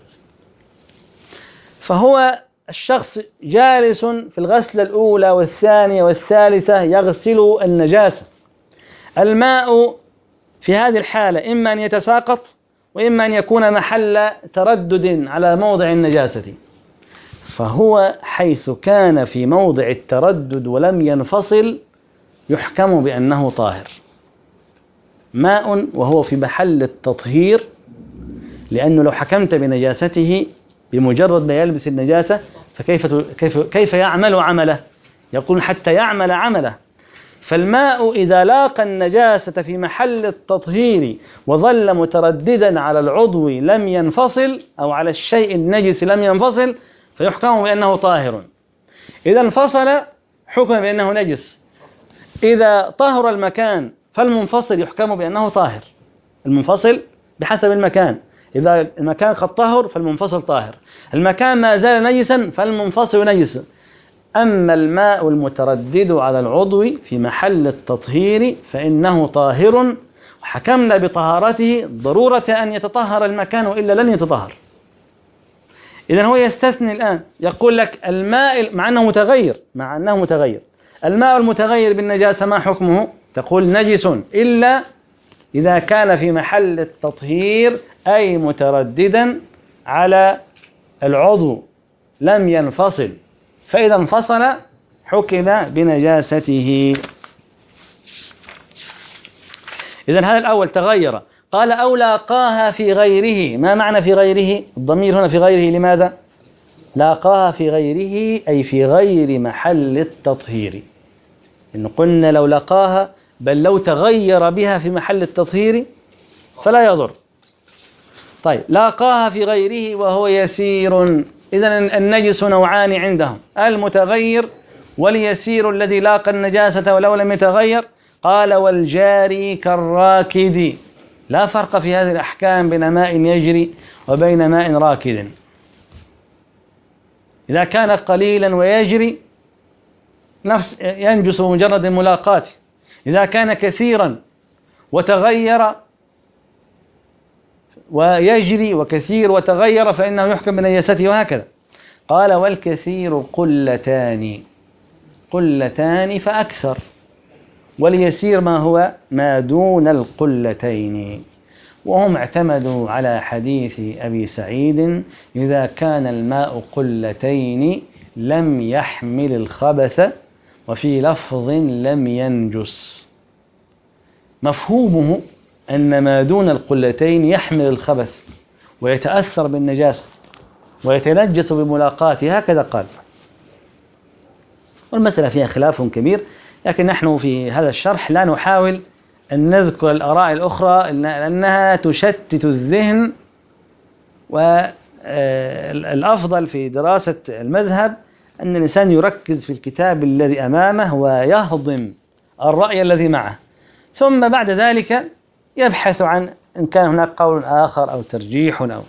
Speaker 1: فهو الشخص جالس في الغسلة الأولى والثانية والثالثة يغسل النجاسة. الماء في هذه الحالة إما أن يتساقط وإما أن يكون محل تردد على موضع النجاسة، فهو حيث كان في موضع التردد ولم ينفصل يحكم بأنه طاهر. ماء وهو في محل التطهير، لأنه لو حكمت بنجاسته بمجرد ما يلبس النجاسة فكيف يعمل عمله؟ يقول حتى يعمل عمله. فالماء إذا لاقى النجاسة في محل التطهير وظل مترددا على العضو لم ينفصل، أو على الشيء النجس لم ينفصل، فيحكم بأنه طاهر. إذا انفصل حكم بأنه نجس. إذا طهر المكان فالمنفصل يحكم بأنه طاهر. المنفصل بحسب المكان، إذا المكان قد طهر فالمنفصل طاهر، المكان ما زال نجسا فالمنفصل نجس. أما الماء المتردد على العضو في محل التطهير فإنه طاهر، وحكمنا بطهارته ضرورة أن يتطهر المكان وإلا لن يتطهر. إذن هو يستثني الآن، يقول لك الماء مع أنه متغير، الماء المتغير بالنجاسة ما حكمه؟ تقول نجس إلا إذا كان في محل التطهير، أي مترددا على العضو لم ينفصل، فإذا انفصل حكم بنجاسته. إذن هذا الأول تغير. قال أو لاقاها في غيره. ما معنى في غيره؟ الضمير هنا في غيره لماذا؟ لاقاها في غيره أي في غير محل التطهير. إن قلنا لو لقاها، بل لو تغير بها في محل التطهير فلا يضر، طيب لاقاها في غيره وهو يسير. إذن النجس نوعان عندهم: المتغير واليسير الذي لاقى النجاسة ولو لم يتغير. قال: والجاري كالراكد. لا فرق في هذه الأحكام بين ماء يجري وبين ماء راكد. إذا كان قليلا ويجري ينجس بمجرد ملاقاته. إذا كان كثيرا وتغير ويجري وكثير وتغير فإنه يحكم بنجاسته، وهكذا. قال: والكثير قلتان فأكثر. واليسير ما هو؟ ما دون القلتين. وهم اعتمدوا على حديث أبي سعيد: إذا كان الماء قلتين لم يحمل الخبث، وفي لفظ لم ينجس. مفهومه أن ما دون القلتين يحمل الخبث ويتأثر بالنجاسة ويتنجس بملاقاته، هكذا قال. والمسألة فيها خلاف كبير، لكن نحن في هذا الشرح لا نحاول أن نذكر الآراء الأخرى لأنها تشتت الذهن، والأفضل في دراسة المذهب أن الإنسان يركز في الكتاب الذي أمامه ويهضم الرأي الذي معه، ثم بعد ذلك يبحث عن إن كان هناك قول آخر أو ترجيح أو.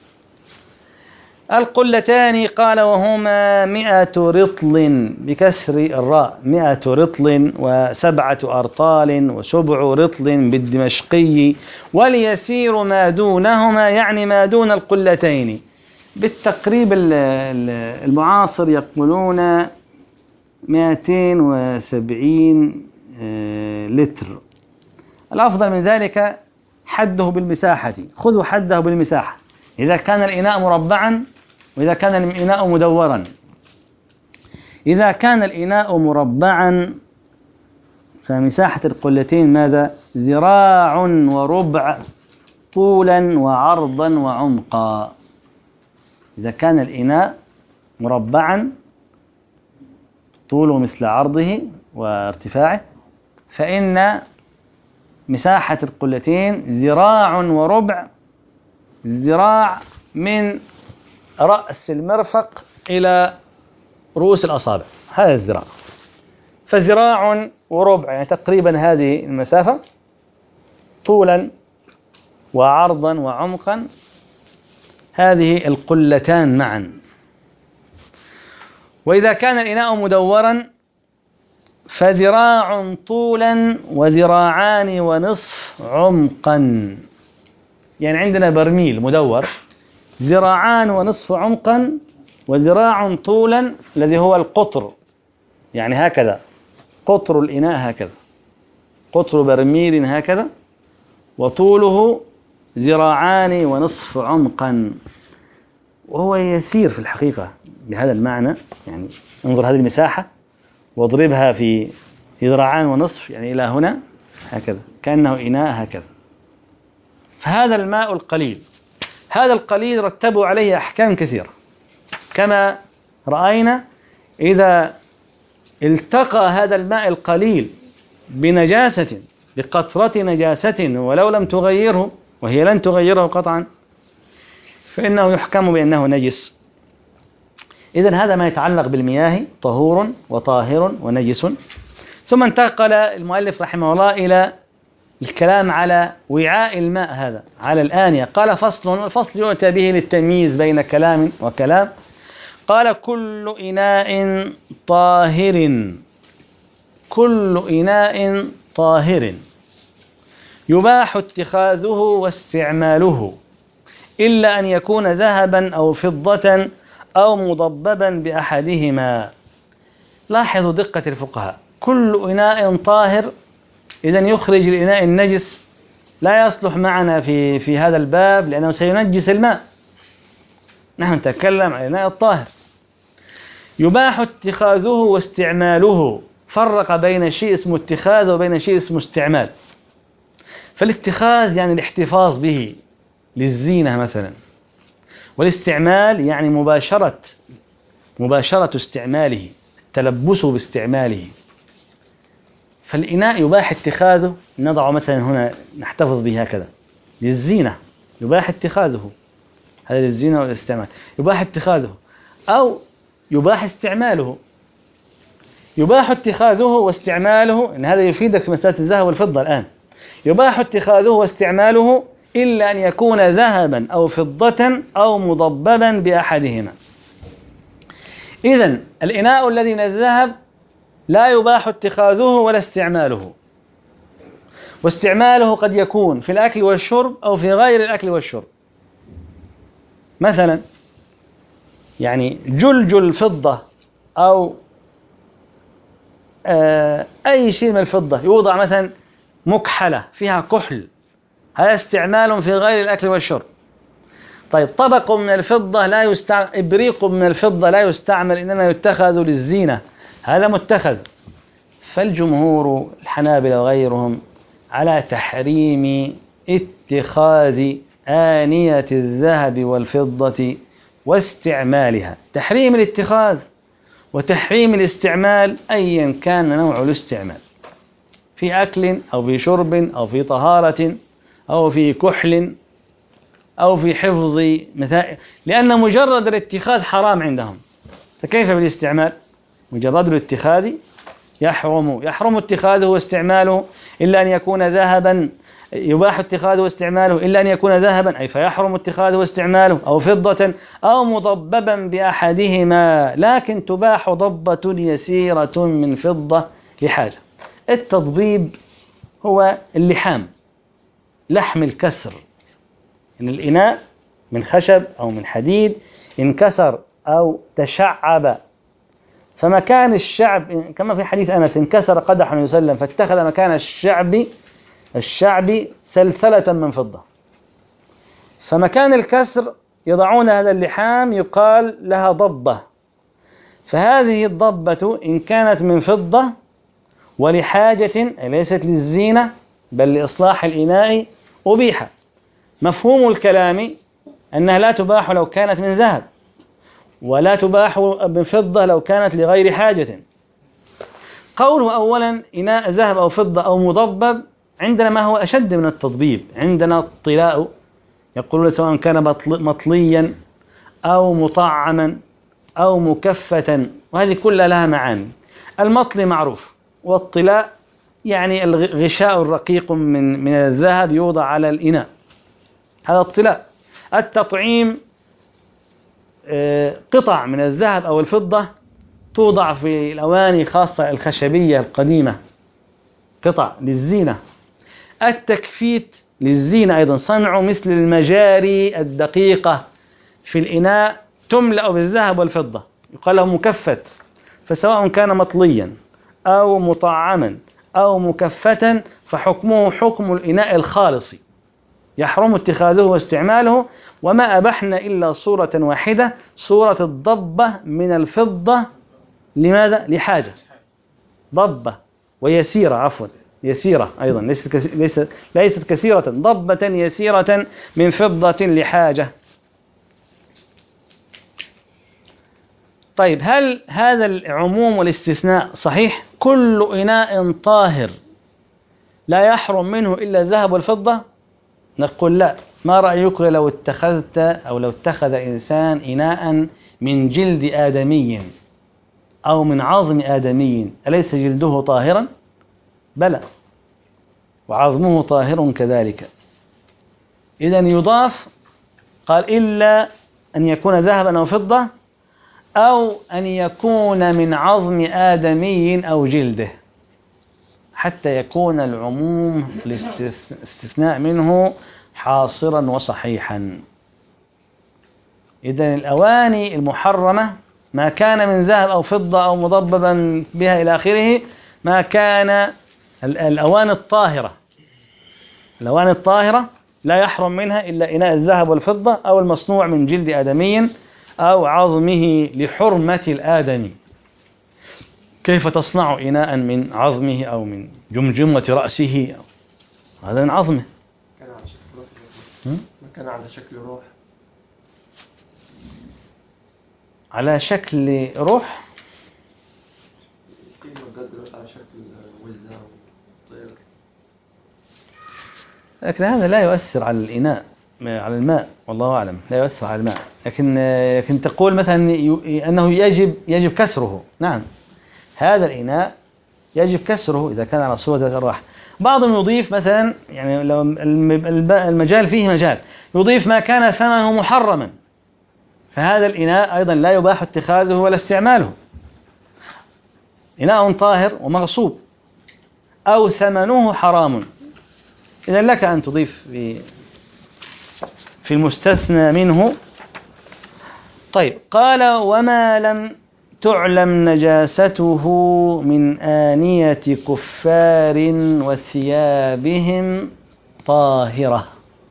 Speaker 1: القلتان قال: وهما 100 رطل بكسر الراء، 100 رطل و7 أرطال و7 رطل بالدمشقي. واليسير ما دونهما، يعني ما دون القلتين. بالتقريب المعاصر يقولون 270 لتر. الأفضل من ذلك حده بالمساحة. خذوا حده بالمساحة. إذا كان الإناء مربعا وإذا كان الإناء مدورا. إذا كان الإناء مربعا فمساحة القلتين ماذا؟ 1.25 ذراع طولا وعرضا وعمقا. إذا كان الإناء مربعا طوله مثل عرضه وارتفاعه فإن مساحة القلتين 1.25 ذراع من رأس المرفق إلى رؤوس الأصابع، هذا الذراع. ف1.25 ذراع يعني تقريبا هذه المسافة طولا وعرضا وعمقا، هذه القلتان معا. وإذا كان الإناء مدورا ف1 طولا و2.5 عمقا. يعني عندنا برميل مدور 2.5 عمقا و1 طولا الذي هو القطر، يعني هكذا قطر الإناء، هكذا قطر برميل هكذا، وطوله 2.5 عمقا، وهو يسير في الحقيقة بهذا المعنى. يعني انظر هذه المساحة واضربها في 2.5 يعني إلى هنا هكذا، كأنه إناء هكذا. فهذا الماء القليل، هذا القليل رتبوا عليه أحكام كثيرة كما رأينا. إذا التقى هذا الماء القليل بنجاسة، بقطرة نجاسة ولو لم تغيره، وهي لن تغيره قطعا، فإنه يحكم بأنه نجس. إذن هذا ما يتعلق بالمياه، طهور وطاهر ونجس. ثم انتقل المؤلف رحمه الله إلى الكلام على وعاء الماء هذا، على الآنية. قال: فصل. الفصل يؤتى به للتمييز بين كلام وكلام. قال: كل إناء طاهر، كل إناء طاهر يباح اتخاذه واستعماله، إلا أن يكون ذهبا أو فضة أو مضببا بأحدهما. لاحظوا دقة الفقهاء، كل إناء طاهر، إذن يخرج الإناء النجس لا يصلح معنا في هذا الباب لأنه سينجس الماء. نحن نتكلم عن الإناء الطاهر. يباح اتخاذه واستعماله، فرق بين شيء اسمه اتخاذ وبين شيء اسمه استعمال. فالاتخاذ يعني الاحتفاظ به للزينة مثلا، والاستعمال يعني مباشرة استعماله، التلبس باستعماله. فالإناء يباح اتخاذه، نضعه مثلا هنا نحتفظ به هكذا للزينة، يباح اتخاذه، هذا للزينة والاستعمال، يباح اتخاذه أو يباح استعماله. يباح اتخاذه واستعماله، إن هذا يفيدك في مسألة الذهب والفضة الآن. يباح اتخاذه واستعماله إلا أن يكون ذهبا أو فضة أو مضببا بأحدهما. إذن الإناء الذي من الذهب لا يباح اتخاذه ولا استعماله، واستعماله قد يكون في الأكل والشرب أو في غير الأكل والشرب. مثلا يعني جلجل فضة أو أي شيء من الفضة يوضع مثلا مكحلة فيها كحل، هذا استعمال في غير الأكل والشرب. طيب طبق من الفضة لا يستعمل، إبريق من الفضة لا يستعمل إنما يتخذ للزينة، هذا متخذ. فالجمهور الحنابلة وغيرهم على تحريم اتخاذ آنية الذهب والفضة واستعمالها، تحريم الاتخاذ وتحريم الاستعمال أيا كان نوع الاستعمال، في أكل أو في شرب أو في طهارة أو في كحل أو في حفظ مثال، لأن مجرد الاتخاذ حرام عندهم، فكيف بالاستعمال؟ مجرد الاتخاذ يحرم اتخاذه واستعماله إلا أن يكون ذهبا، يباح اتخاذه واستعماله إلا أن يكون ذهبا، أي فيحرم اتخاذه واستعماله، أو فضة أو مضببا بأحدهما، لكن تباح ضبة يسيرة من فضة لحاجة. التضبيب هو اللحام، لحم الكسر، إن الإناء من خشب أو من حديد انكسر أو تشعب، فمكان الشعب كما في حديث أنس انكسر قدح يسلم فاتخذ مكان الشعب سلسلة من فضة، فمكان الكسر يضعون هذا اللحام يقال لها ضبة، فهذه الضبة إن كانت من فضة ولحاجة أي ليست للزينة بل لإصلاح الإناء أبيح. مفهوم الكلام أنها لا تباح لو كانت من ذهب، ولا تباح من فضة لو كانت لغير حاجة. قوله أولا إناء ذهب أو فضة أو مضبب، عندنا ما هو أشد من التضبيب، عندنا الطلاء، يقولون سواء كان مطليا أو مطعما أو مكفة، وهذه كلها لها معاني. المطلي معروف، والطلاء يعني الغشاء الرقيق من الذهب يوضع على الإناء، هذا الطلاء. التطعيم قطع من الذهب أو الفضة توضع في الأواني خاصة الخشبية القديمة، قطع للزينة. التكفيت للزينة أيضا، صنع مثل المجاري الدقيقة في الإناء تملأ بالذهب والفضة يقال له مكفت، فسواء كان مطليا أو مطعما أو مكفة فحكمه حكم الإناء الخالص، يحرم اتخاذه واستعماله. وما أبحنا إلا صورة واحدة، صورة الضبة من الفضة. لماذا؟ لحاجة، ضبة ويسيرة، عفوا يسيرة أيضا، ليست كثيرة، ضبة يسيرة من فضة لحاجة. طيب هل هذا العموم والاستثناء صحيح؟ كل إناء طاهر لا يحرم منه إلا الذهب والفضة؟ نقول لا. ما رأيك لو اتخذت أو لو اتخذ إنسان إناء من جلد آدمي أو من عظم آدمي، أليس جلده طاهرا؟ بلى، وعظمه طاهر كذلك. إذن يضاف، قال إلا أن يكون ذهبا أو فضة أو أن يكون من عظم آدمي أو جلده، حتى يكون العموم الاستثناء منه حاصرا وصحيحا. إذن الأواني المحرمة ما كان من ذهب أو فضة أو مضببا بها إلى آخره، ما كان الأواني الطاهرة، الأواني الطاهرة لا يحرم منها إلا إناء الذهب والفضة أو المصنوع من جلد آدمي أو عظمه لحرمة الآدمي. كيف تصنع إناء من عظمه أو من جمجمة رأسه؟ هذا من عظمه.
Speaker 3: ما كان على شكل روح،
Speaker 1: على شكل روح،
Speaker 3: على شكل وزة وطير،
Speaker 1: لكن هذا لا يؤثر على الإناء، على الماء والله أعلم، لا يؤثر على الماء، لكن تقول مثلا أنه يجب كسره. نعم، هذا الإناء يجب كسره إذا كان على صورة الراحة. بعضهم يضيف مثلا، يعني لو المجال فيه مجال، يضيف ما كان ثمنه محرما، فهذا الإناء أيضا لا يباح اتخاذه ولا استعماله. إناء طاهر ومغصوب أو ثمنه حرام، إذا لك أن تضيف في المستثنى منه. طيب، قال وما لم تعلم نجاسته من آنية كفار وثيابهم طاهرة.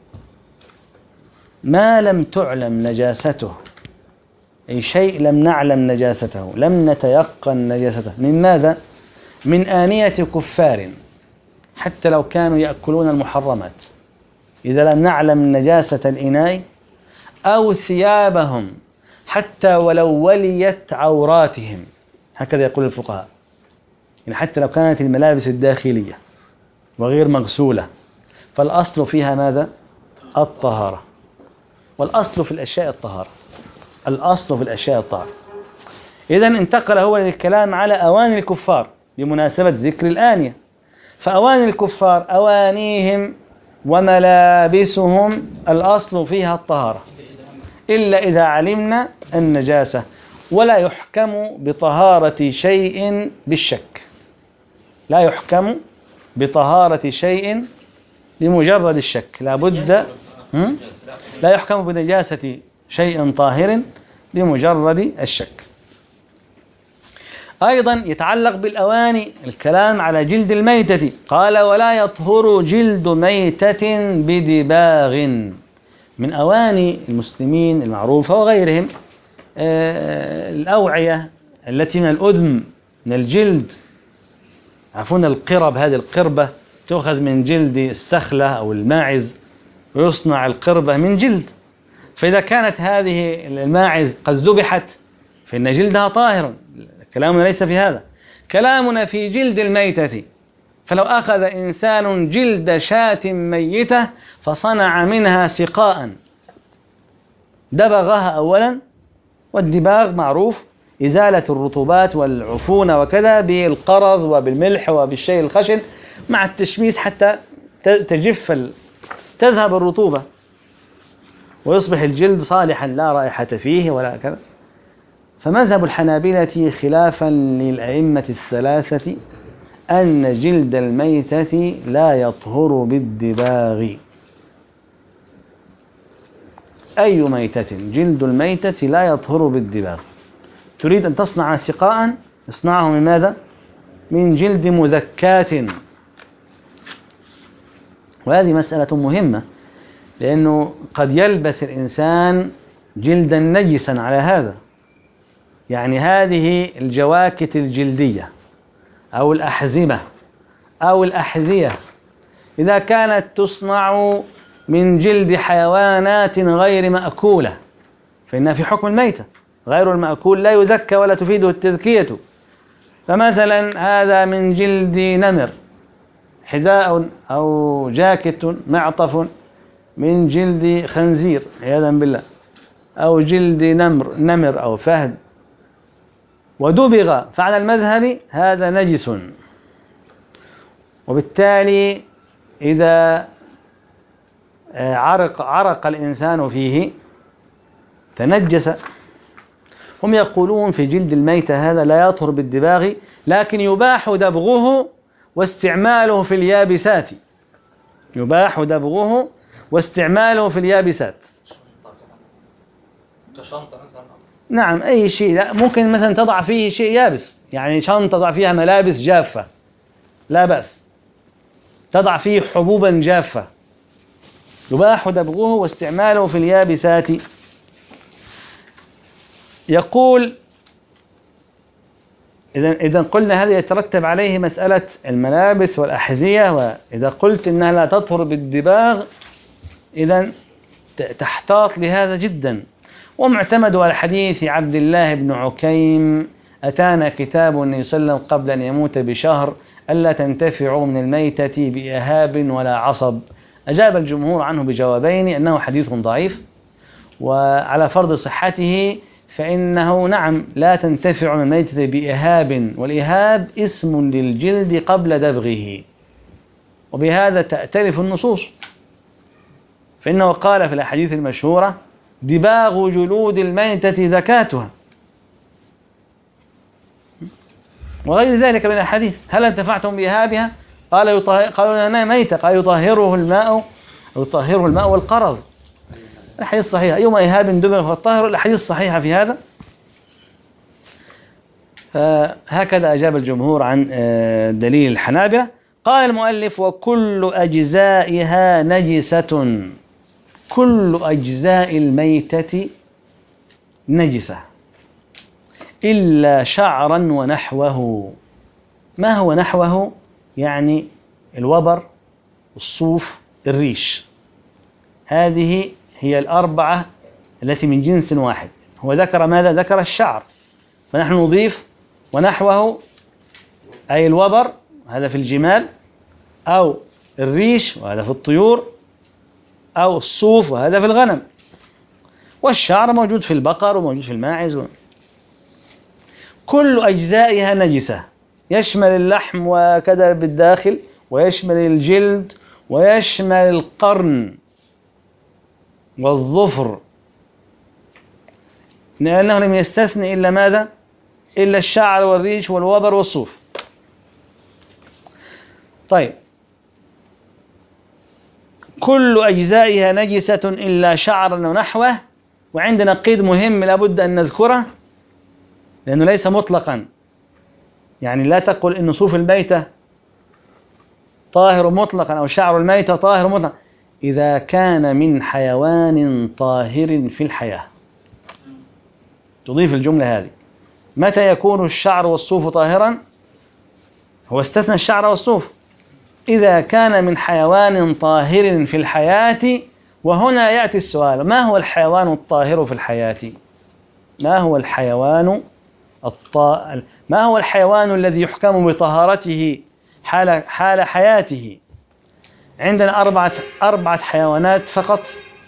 Speaker 1: ما لم تعلم نجاسته، أي شيء لم نعلم نجاسته، لم نتيقن نجاسته. من ماذا؟ من آنية كفار، حتى لو كانوا يأكلون المحرمات، إذا لم نعلم نجاسة الإناء، أو ثيابهم حتى ولو وليت عوراتهم، هكذا يقول الفقهاء، يعني حتى لو كانت الملابس الداخلية وغير مغسولة، فالأصل فيها ماذا؟ الطهارة، والأصل في الأشياء الطهارة، الأصل في الأشياء الطهارة. إذن انتقل هو للكلام على أواني الكفار بمناسبة ذكر الآنية. فأواني الكفار أوانيهم وملابسهم الأصل فيها الطهارة، إلا إذا علمنا النجاسة، ولا يحكم بطهارة شيء بالشك، لا يحكم بطهارة شيء لمجرد الشك، لا بد لا يحكم بنجاسة شيء طاهر بمجرد الشك. أيضا يتعلق بالأواني الكلام على جلد الميتة، قال ولا يطهر جلد ميتة بدباغ. من أواني المسلمين المعروفة وغيرهم الأوعية التي من الأدم، من الجلد، عفوا القرب، هذه القربة تأخذ من جلد السخلة أو الماعز، ويصنع القربة من جلد. فإذا كانت هذه الماعز قد ذبحت فإن جلدها طاهر، كلامنا ليس في هذا، كلامنا في جلد الميتة. فلو أخذ إنسان جلد شاة ميتة فصنع منها سقاء، دبغها أولا، والدباغ معروف إزالة الرطوبات والعفون وكذا بالقرض وبالملح وبالشيء الخشن مع التشميس حتى تجف، تذهب الرطوبة ويصبح الجلد صالحا لا رائحة فيه ولا كذا. فمذهب الحنابلة خلافا للأئمة الثلاثة أن جلد الميتة لا يطهر بالدباغ. أي ميتة، جلد الميتة لا يطهر بالدباغ. تريد أن تصنع سقاء، اصنعه من ماذا؟ من جلد مذكاة. وهذه مسألة مهمة، لأنه قد يلبس الإنسان جلدا نجسا على هذا. يعني هذه الجواكت الجلدية أو الأحزمة أو الأحذية إذا كانت تصنع من جلد حيوانات غير مأكولة فإنها في حكم الميتة. غير المأكول لا يذكى ولا تفيده التذكية. فمثلا هذا من جلد نمر، حذاء أو جاكيت معطف من جلد خنزير عياذا بالله، أو جلد نمر أو فهد، ودبغ، فعلى المذهب هذا نجس، وبالتالي إذا عرق الإنسان فيه تنجس. هم يقولون في جلد الميتة هذا لا يطهر بالدباغ، لكن يباح دبغه واستعماله في اليابسات، يباح دبغه واستعماله في اليابسات. نعم، أي شيء، ممكن مثلا تضع فيه شيء يابس، يعني شنطة تضع فيها ملابس جافة لا بأس، تضع فيه حبوبا جافة، يباح دبغه واستعماله في اليابسات. يقول إذا قلنا هذا يترتب عليه مسألة الملابس والأحذية، وإذا قلت إنها لا تطهر بالدباغ إذا تحتاط لهذا جدا. ومعتمد على حديث عبد الله بن عكيم: أتانا كتاب النبي صلى الله عليه وسلم قبل أن يموت بشهر ألا تنتفعوا من الميتة بإهاب ولا عصب، أجاب الجمهور عنه بجوابين: أنه حديث ضعيف، وعلى فرض صحته فإنه نعم لا تنتفع من الميتة بإهاب، والإهاب اسم للجلد قبل دبغه، وبهذا تأتلف النصوص، فإنه قال في الأحاديث المشهورة: دباغ جلود الميتة زكاتها، وغير ذلك من الحديث. هل انتفعتم بإهابها؟ قالوا أنها ميتة، قال يطهره الماء والقرض. الحديث صحيح، أيما إهاب دبغ فالطاهر، الحديث صحيحة في هذا. فهكذا أجاب الجمهور عن دليل الحنابلة. قال المؤلف: وكل أجزائها نجسة، كل أجزاء الميتة نجسة إلا شعرا ونحوه. ما هو نحوه؟ يعني الوبر، الصوف، الريش، هذه هي الأربعة التي من جنس واحد. هو ذكر ماذا؟ ذكر الشعر، فنحن نضيف ونحوه، أي الوبر، هذا في الجمال، أو الريش وهذا في الطيور، أو الصوف وهذا في الغنم، والشعر موجود في البقر وموجود في الماعز. كل أجزائها نجسة، يشمل اللحم وكذا بالداخل، ويشمل الجلد، ويشمل القرن والظفر، لأنه لم يستثني إلا ماذا؟ إلا الشعر والريش والوبر والصوف. طيب، كل أجزائها نجسة إلا شعرا ونحوه. وعندنا قيد مهم لابد أن نذكره، لأنه ليس مطلقا، يعني لا تقل إن صوف الميتة طاهر مطلقا أو شعر الميتة طاهر مطلقا، إذا كان من حيوان طاهر في الحياة، تضيف الجملة هذه. متى يكون الشعر والصوف طاهرا؟ هو استثنى الشعر والصوف: إذا كان من حيوان طاهر في الحياة. وهنا يأتي السؤال: ما هو الحيوان الطاهر في الحياة؟ ما هو الحيوان ما هو الحيوان الذي يحكم بطهارته حال حياته؟ عندنا أربعة حيوانات فقط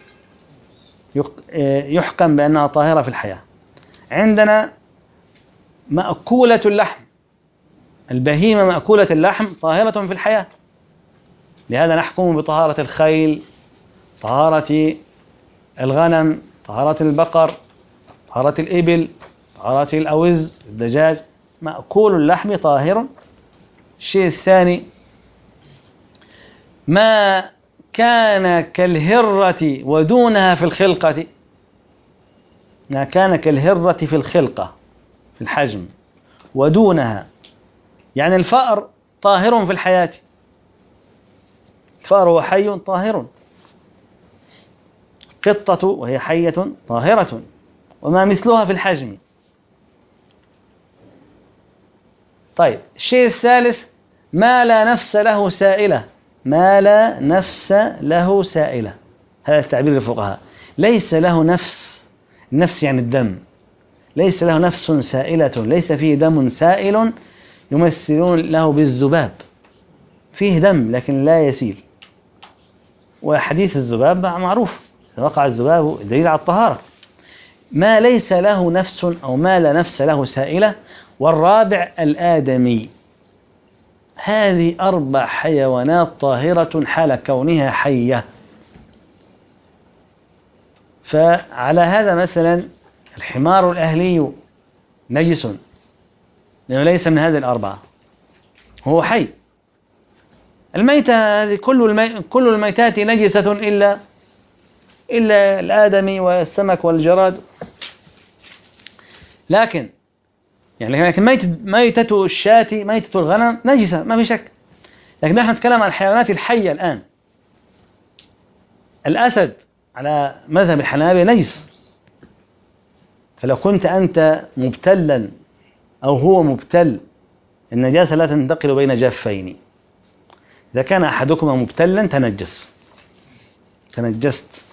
Speaker 1: يحكم بأنها طاهرة في الحياة. عندنا مأكولة اللحم، البهيمة مأكولة اللحم طاهرة في الحياة، لهذا نحكم بطهارة الخيل، طهارة الغنم، طهارة البقر، طهارة الإبل، طهارة الأوز، الدجاج، مأكول اللحم طاهر. الشيء الثاني: ما كان كالهرة ودونها في الخلقة، ما كان كالهرة في الخلقة، في الحجم، ودونها، يعني الفأر طاهر في الحياة، الفأر هو حي طاهر، قطة وهي حية طاهرة، وما مثلها في الحجم. طيب، الشيء الثالث: ما لا نفس له سائلة، ما لا نفس له سائلة، هذا التعبير الفقهاء، ليس له نفس، النفس يعني الدم، ليس له نفس سائلة، ليس فيه دم سائل، يمثلون له بالذباب، فيه دم لكن لا يسيل، وحديث الذباب معروف، إذا وقع الذباب دليل على الطهارة. ما ليس له نفس أو ما لا نفس له سائلة. والرابع: الآدمي. هذه 4 حيوانات طاهرة حال كونها حية. فعلى هذا مثلا الحمار الأهلي نجس، لأنه ليس من هذه ال4، هو حي. الميتة هذه كل الميتات نجسة إلا الآدمي والسمك والجراد. لكن ميتة الشاة، ميتة الغنم نجسة، ما في شك. لكن نحن نتكلم عن الحيوانات الحية الآن. الأسد على مذهب الحنابلة نجس، فلو كنت أنت مبتلا أو هو مبتل، النجاسة لا تنتقل بين جافين. إذا كان أحدكما مبتلا تنجست.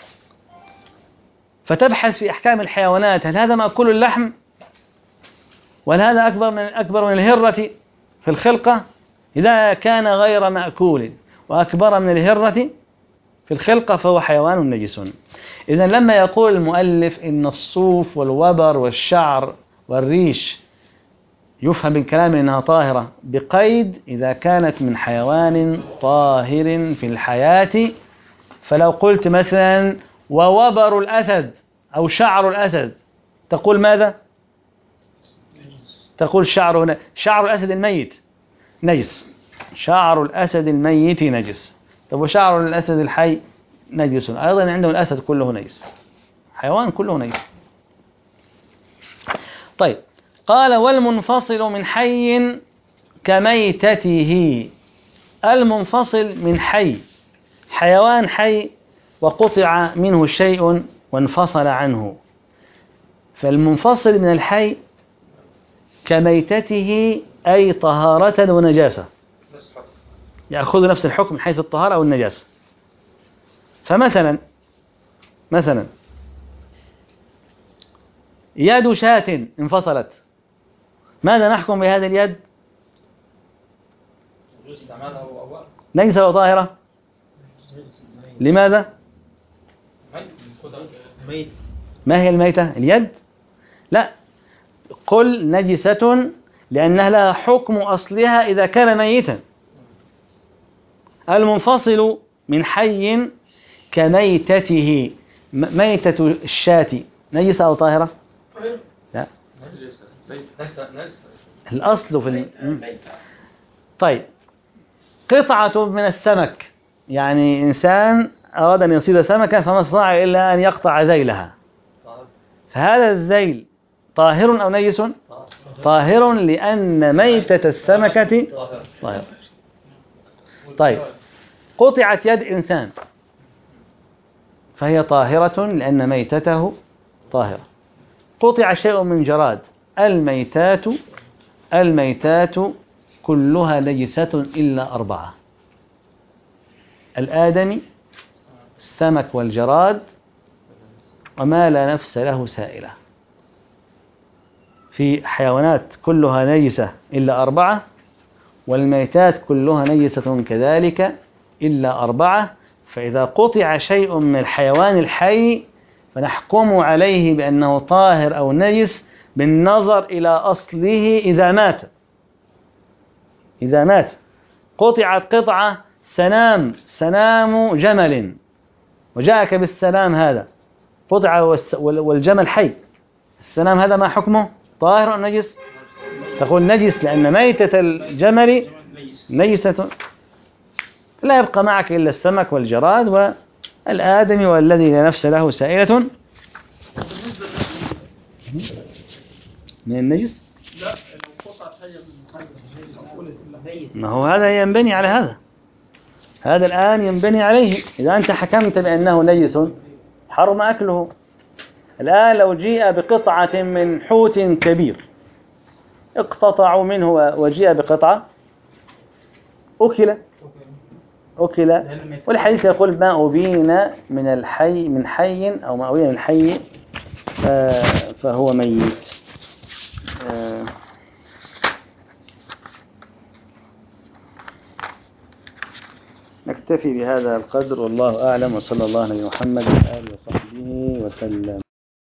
Speaker 1: فتبحث في أحكام الحيوانات: هل هذا مأكول اللحم؟ وهل هذا أكبر من الهرة في الخلقة؟ إذا كان غير مأكول وأكبر من الهرة في الخلقة فهو حيوان نجس. إذا لما يقول المؤلف إن الصوف والوبر والشعر والريش يفهم من كلام إنها طاهرة بقيد إذا كانت من حيوان طاهر في الحياة، فلو قلت مثلا ووبر الأسد أو شعر الأسد تقول ماذا؟ تقول شعر الأسد الميت نجس، شعر الأسد الميت نجس. طب وشعر الأسد الحي نجس أيضا، عندهم الأسد كله نجس، حيوان كله نجس. طيب قال والمنفصل من حي كميتته. المنفصل من حي، حيوان حي وقطع منه شيء وانفصل عنه، فالمنفصل من الحي كميتته أي طهارة ونجاسة، يأخذ نفس الحكم من حيث الطهارة أو النجاسة. فمثلا يد شاة انفصلت، ماذا نحكم بهذه اليد؟ نجسة أو طاهرة؟ لماذا؟ ما هي الميتة؟ اليد؟ لا، قل نجسة لأنها لها حكم أصلها إذا كان ميتا. المنفصل من حي كميتته، ميتة الشاة نجسة أو طاهرة؟ لا، الأصل في طيب قطعة من السمك، يعني إنسان أراد أن يصيد سمكة فما استطاع إلا أن يقطع ذيلها، فهذا الذيل طاهر أو نجس؟ طاهر لأن ميتة السمكة طاهرة. طيب قطعت يد إنسان فهي طاهرة لأن ميتته طاهرة. قطع شيء من جراد، الميتات كلها نجسة إلا 4: الآدمي، السمك والجراد، وما لا نفس له سائلة. في حيوانات كلها نجسة إلا 4، والميتات كلها نجسة كذلك إلا 4. فإذا قطع شيء من الحيوان الحي فنحكم عليه بأنه طاهر أو نجس بالنظر إلى أصله. إذا مات قطعت قطعة سنام جمل وجاءك بالسنام هذا قطع والجمل حي، السنام هذا ما حكمه؟ طاهر أو نجس؟ تقول نجس لأن ميتة الجمل نجسة. لا يبقى معك إلا السمك والجراد والآدمي والذي لا نفس له سائلة من النجس.
Speaker 2: لا لو قطعت حاجة من
Speaker 1: ما هو هذا ينبني على هذا الآن ينبني عليه. إذا أنت حكمت بأنه نجس حرم أكله. الآن لو جيء بقطعة من حوت كبير اقتطعوا منه وجيء بقطعة أكل، والحديث يقول ما أبين من حي أو ما أبين من حي فهو ميت. نكتفي بهذا القدر والله أعلم، وصلى الله على محمد وآله وصحبه وسلم.